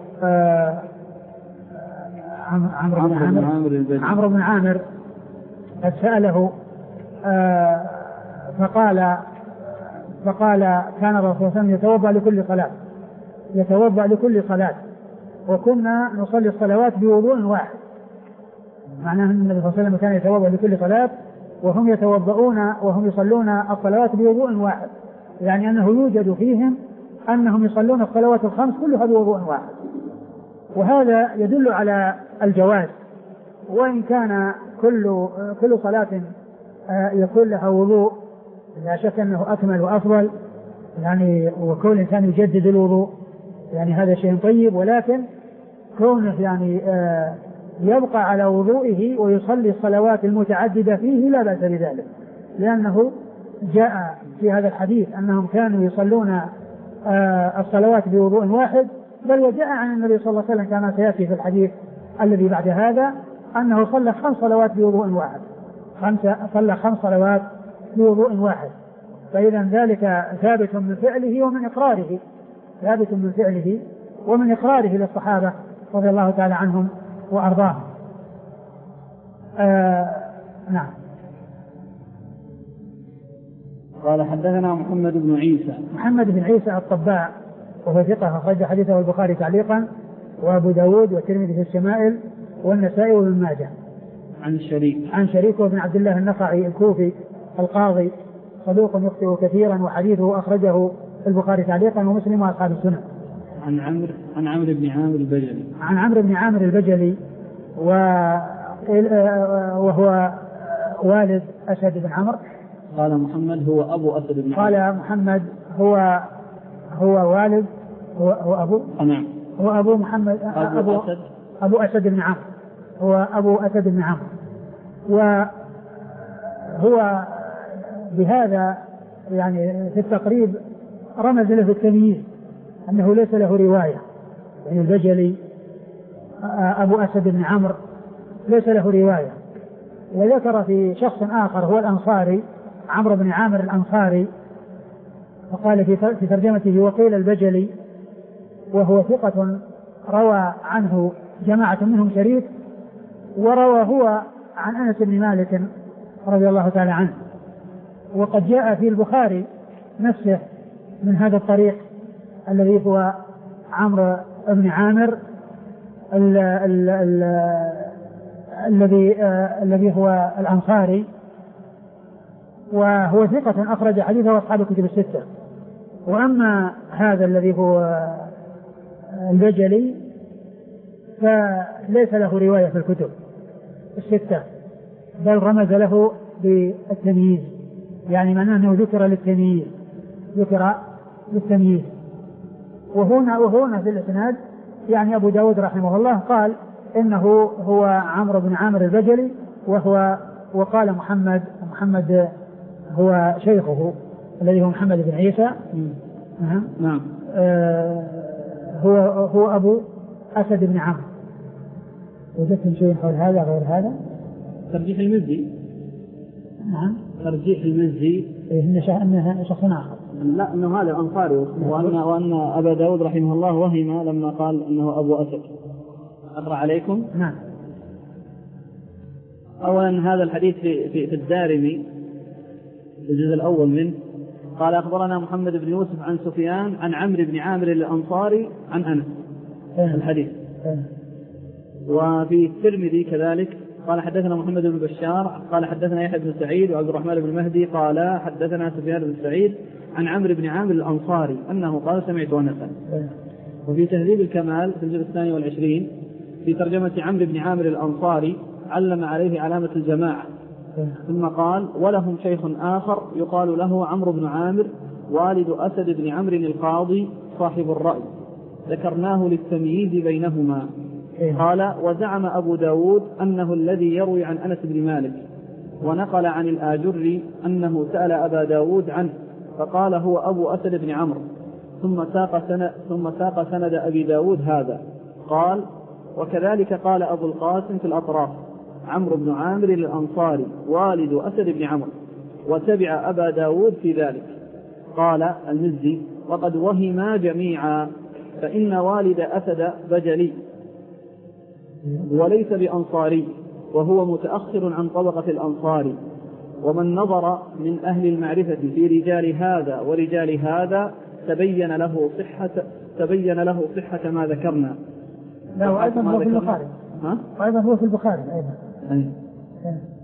عمرو بن عامر عمرو بن عامر قد سأله فقال فقال كان الرسول صلى الله عليه وسلم يتوضأ لكل صلاة يتوضأ لكل صلاة وكنا نصلي الصلوات بوضوء واحد، معناه أن النبي صلى الله عليه وسلم كان يتوضأ لكل صلاة وهم يتوضؤون وهم يصلون الصلوات بوضوء واحد، يعني أنه يوجد فيهم أنهم يصلون الصلوات الخمس كلها بوضوء واحد، وهذا يدل على الجواز، وإن كان كل كل صلاة يكون لها وضوء لا شك أنه أكمل وأفضل، يعني وكل إنسان يجدد الوضوء يعني هذا شيء طيب، ولكن كونه يعني يبقى على وضوئه ويصلي الصلوات المتعددة فيه لا بأس بذلك، لأنه جاء في هذا الحديث أنهم كانوا يصلون الصلوات بوضوء واحد، بل وجاء عن النبي صلى الله عليه وسلم كما سيأتي في الحديث الذي بعد هذا أنه صلى خمس صلوات بوضوء واحد، خمسة صلى خمس صلوات بوضوء واحد، فإذا ذلك ثابت من فعله ومن إقراره ثابت من فعله ومن إقراره للصحابة رضي الله تعالى عنهم وأرضاهم. آه نعم. قال حدثنا محمد بن عيسى محمد بن عيسى الطباع وهو ثقة أخرج حديثه البخاري تعليقا وأبو داود والترمذي في الشمائل والنسائي وابن ماجه. عن الشريك عن شريك بن عبد الله النخعي الكوفي القاضي صدوق يخطئ كثيرا وحديثه أخرجه البخاري تعليقا ومسلم وأصحاب السنن. عن عمرو عن عمرو بن عامر البجلي عن عمرو بن عامر البجلي وهو والد أسد بن عمرو. قال محمد هو أبو أسد بن عمرو. قال محمد هو هو والد هو, هو أبو نعم هو أبو محمد أبو, أبو أسد أبو أسد بن عمرو هو أبو أسد بن عمرو، وهو بهذا يعني في التقريب رمز له التمييز أنه ليس له رواية، يعني البجلي أبو أسد بن عمرو ليس له رواية. وذكر في شخص آخر هو الأنصاري عمرو بن عامر الأنصاري، وقال في ترجمته وقيل البجلي، وهو ثقة روى عنه جماعة منهم شريك، وروى هو عن أنس بن مالك رضي الله تعالى عنه، وقد جاء في البخاري نفسه من هذا الطريق الذي هو عمرو بن عامر الذي الذي هو الأنصاري، وهو ثقة أخرج حديثه أصحاب الكتب الستة. وأما هذا الذي هو البجلي فليس له رواية في الكتب الستة، بل رمز له بالتمييز، يعني معناه أنه ذكر للتمييز ذكر للتمييز. وهنا وهنا في الإسناد يعني أبو داود رحمه الله قال إنه هو عمرو بن عامر البجلي، وهو وقال محمد محمد هو شيخه الذي هو محمد بن عيسى. نعم نعم آه هو هو أبو أسد بن عمرو. وجدتم شيء حول هذا غير هذا؟ ترجيح المزي. نعم. ترجيح المزي. إيه إنه إنه شخص آخر. لا إنه هذا الأنصاري، وأن وأن أبا داود رحمه الله وهم لما قال إنه أبو أسد. أقرأ عليكم. نعم. أولا هذا الحديث في في, في الدارمي في الجزء الأول منه قال أخبرنا محمد بن يوسف عن سفيان عن عمرو بن عامر الأنصاري عن أنس. الحديث. وفي الترمذي كذلك قال حدثنا محمد بن بشار قال حدثنا يحيى بن سعيد وعبد الرحمن بن مهدي قال حدثنا سفيان بن سعيد عن عمرو بن عامر الأنصاري أنه قال سمعت أنسا. وفي تهذيب الكمال في الجزء الثاني والعشرين في ترجمة عمرو بن عامر الأنصاري علم عليه علامة الجماعة، ثم قال ولهم شيخ آخر يقال له عمرو بن عامر والد أسد بن عمرو القاضي صاحب الرأي، ذكرناه للتمييز بينهما. قال وزعم أبو داود أنه الذي يروي عن أنس بن مالك، ونقل عن الآجري أنه سأل أبا داود عنه فقال هو أبو أسد بن عمرو، ثم ساق سند, ثم ساق سند أبي داود هذا. قال وكذلك قال أبو القاسم في الأطراف عمرو بن عامر الأنصاري والد أسد بن عمرو، وتبع أبا داود في ذلك. قال المزي وقد وهما جميعا، فإن والد أسد بجلي وليس بأنصاري، وهو متأخر عن طبقة الأنصار، ومن نظر من أهل المعرفة في رجال هذا ورجال هذا تبين له صحة تبين له صحة ما ذكرنا. لا وأيضا هو في البخاري. ها؟ وأيضا هو في البخاري أيضا. أي.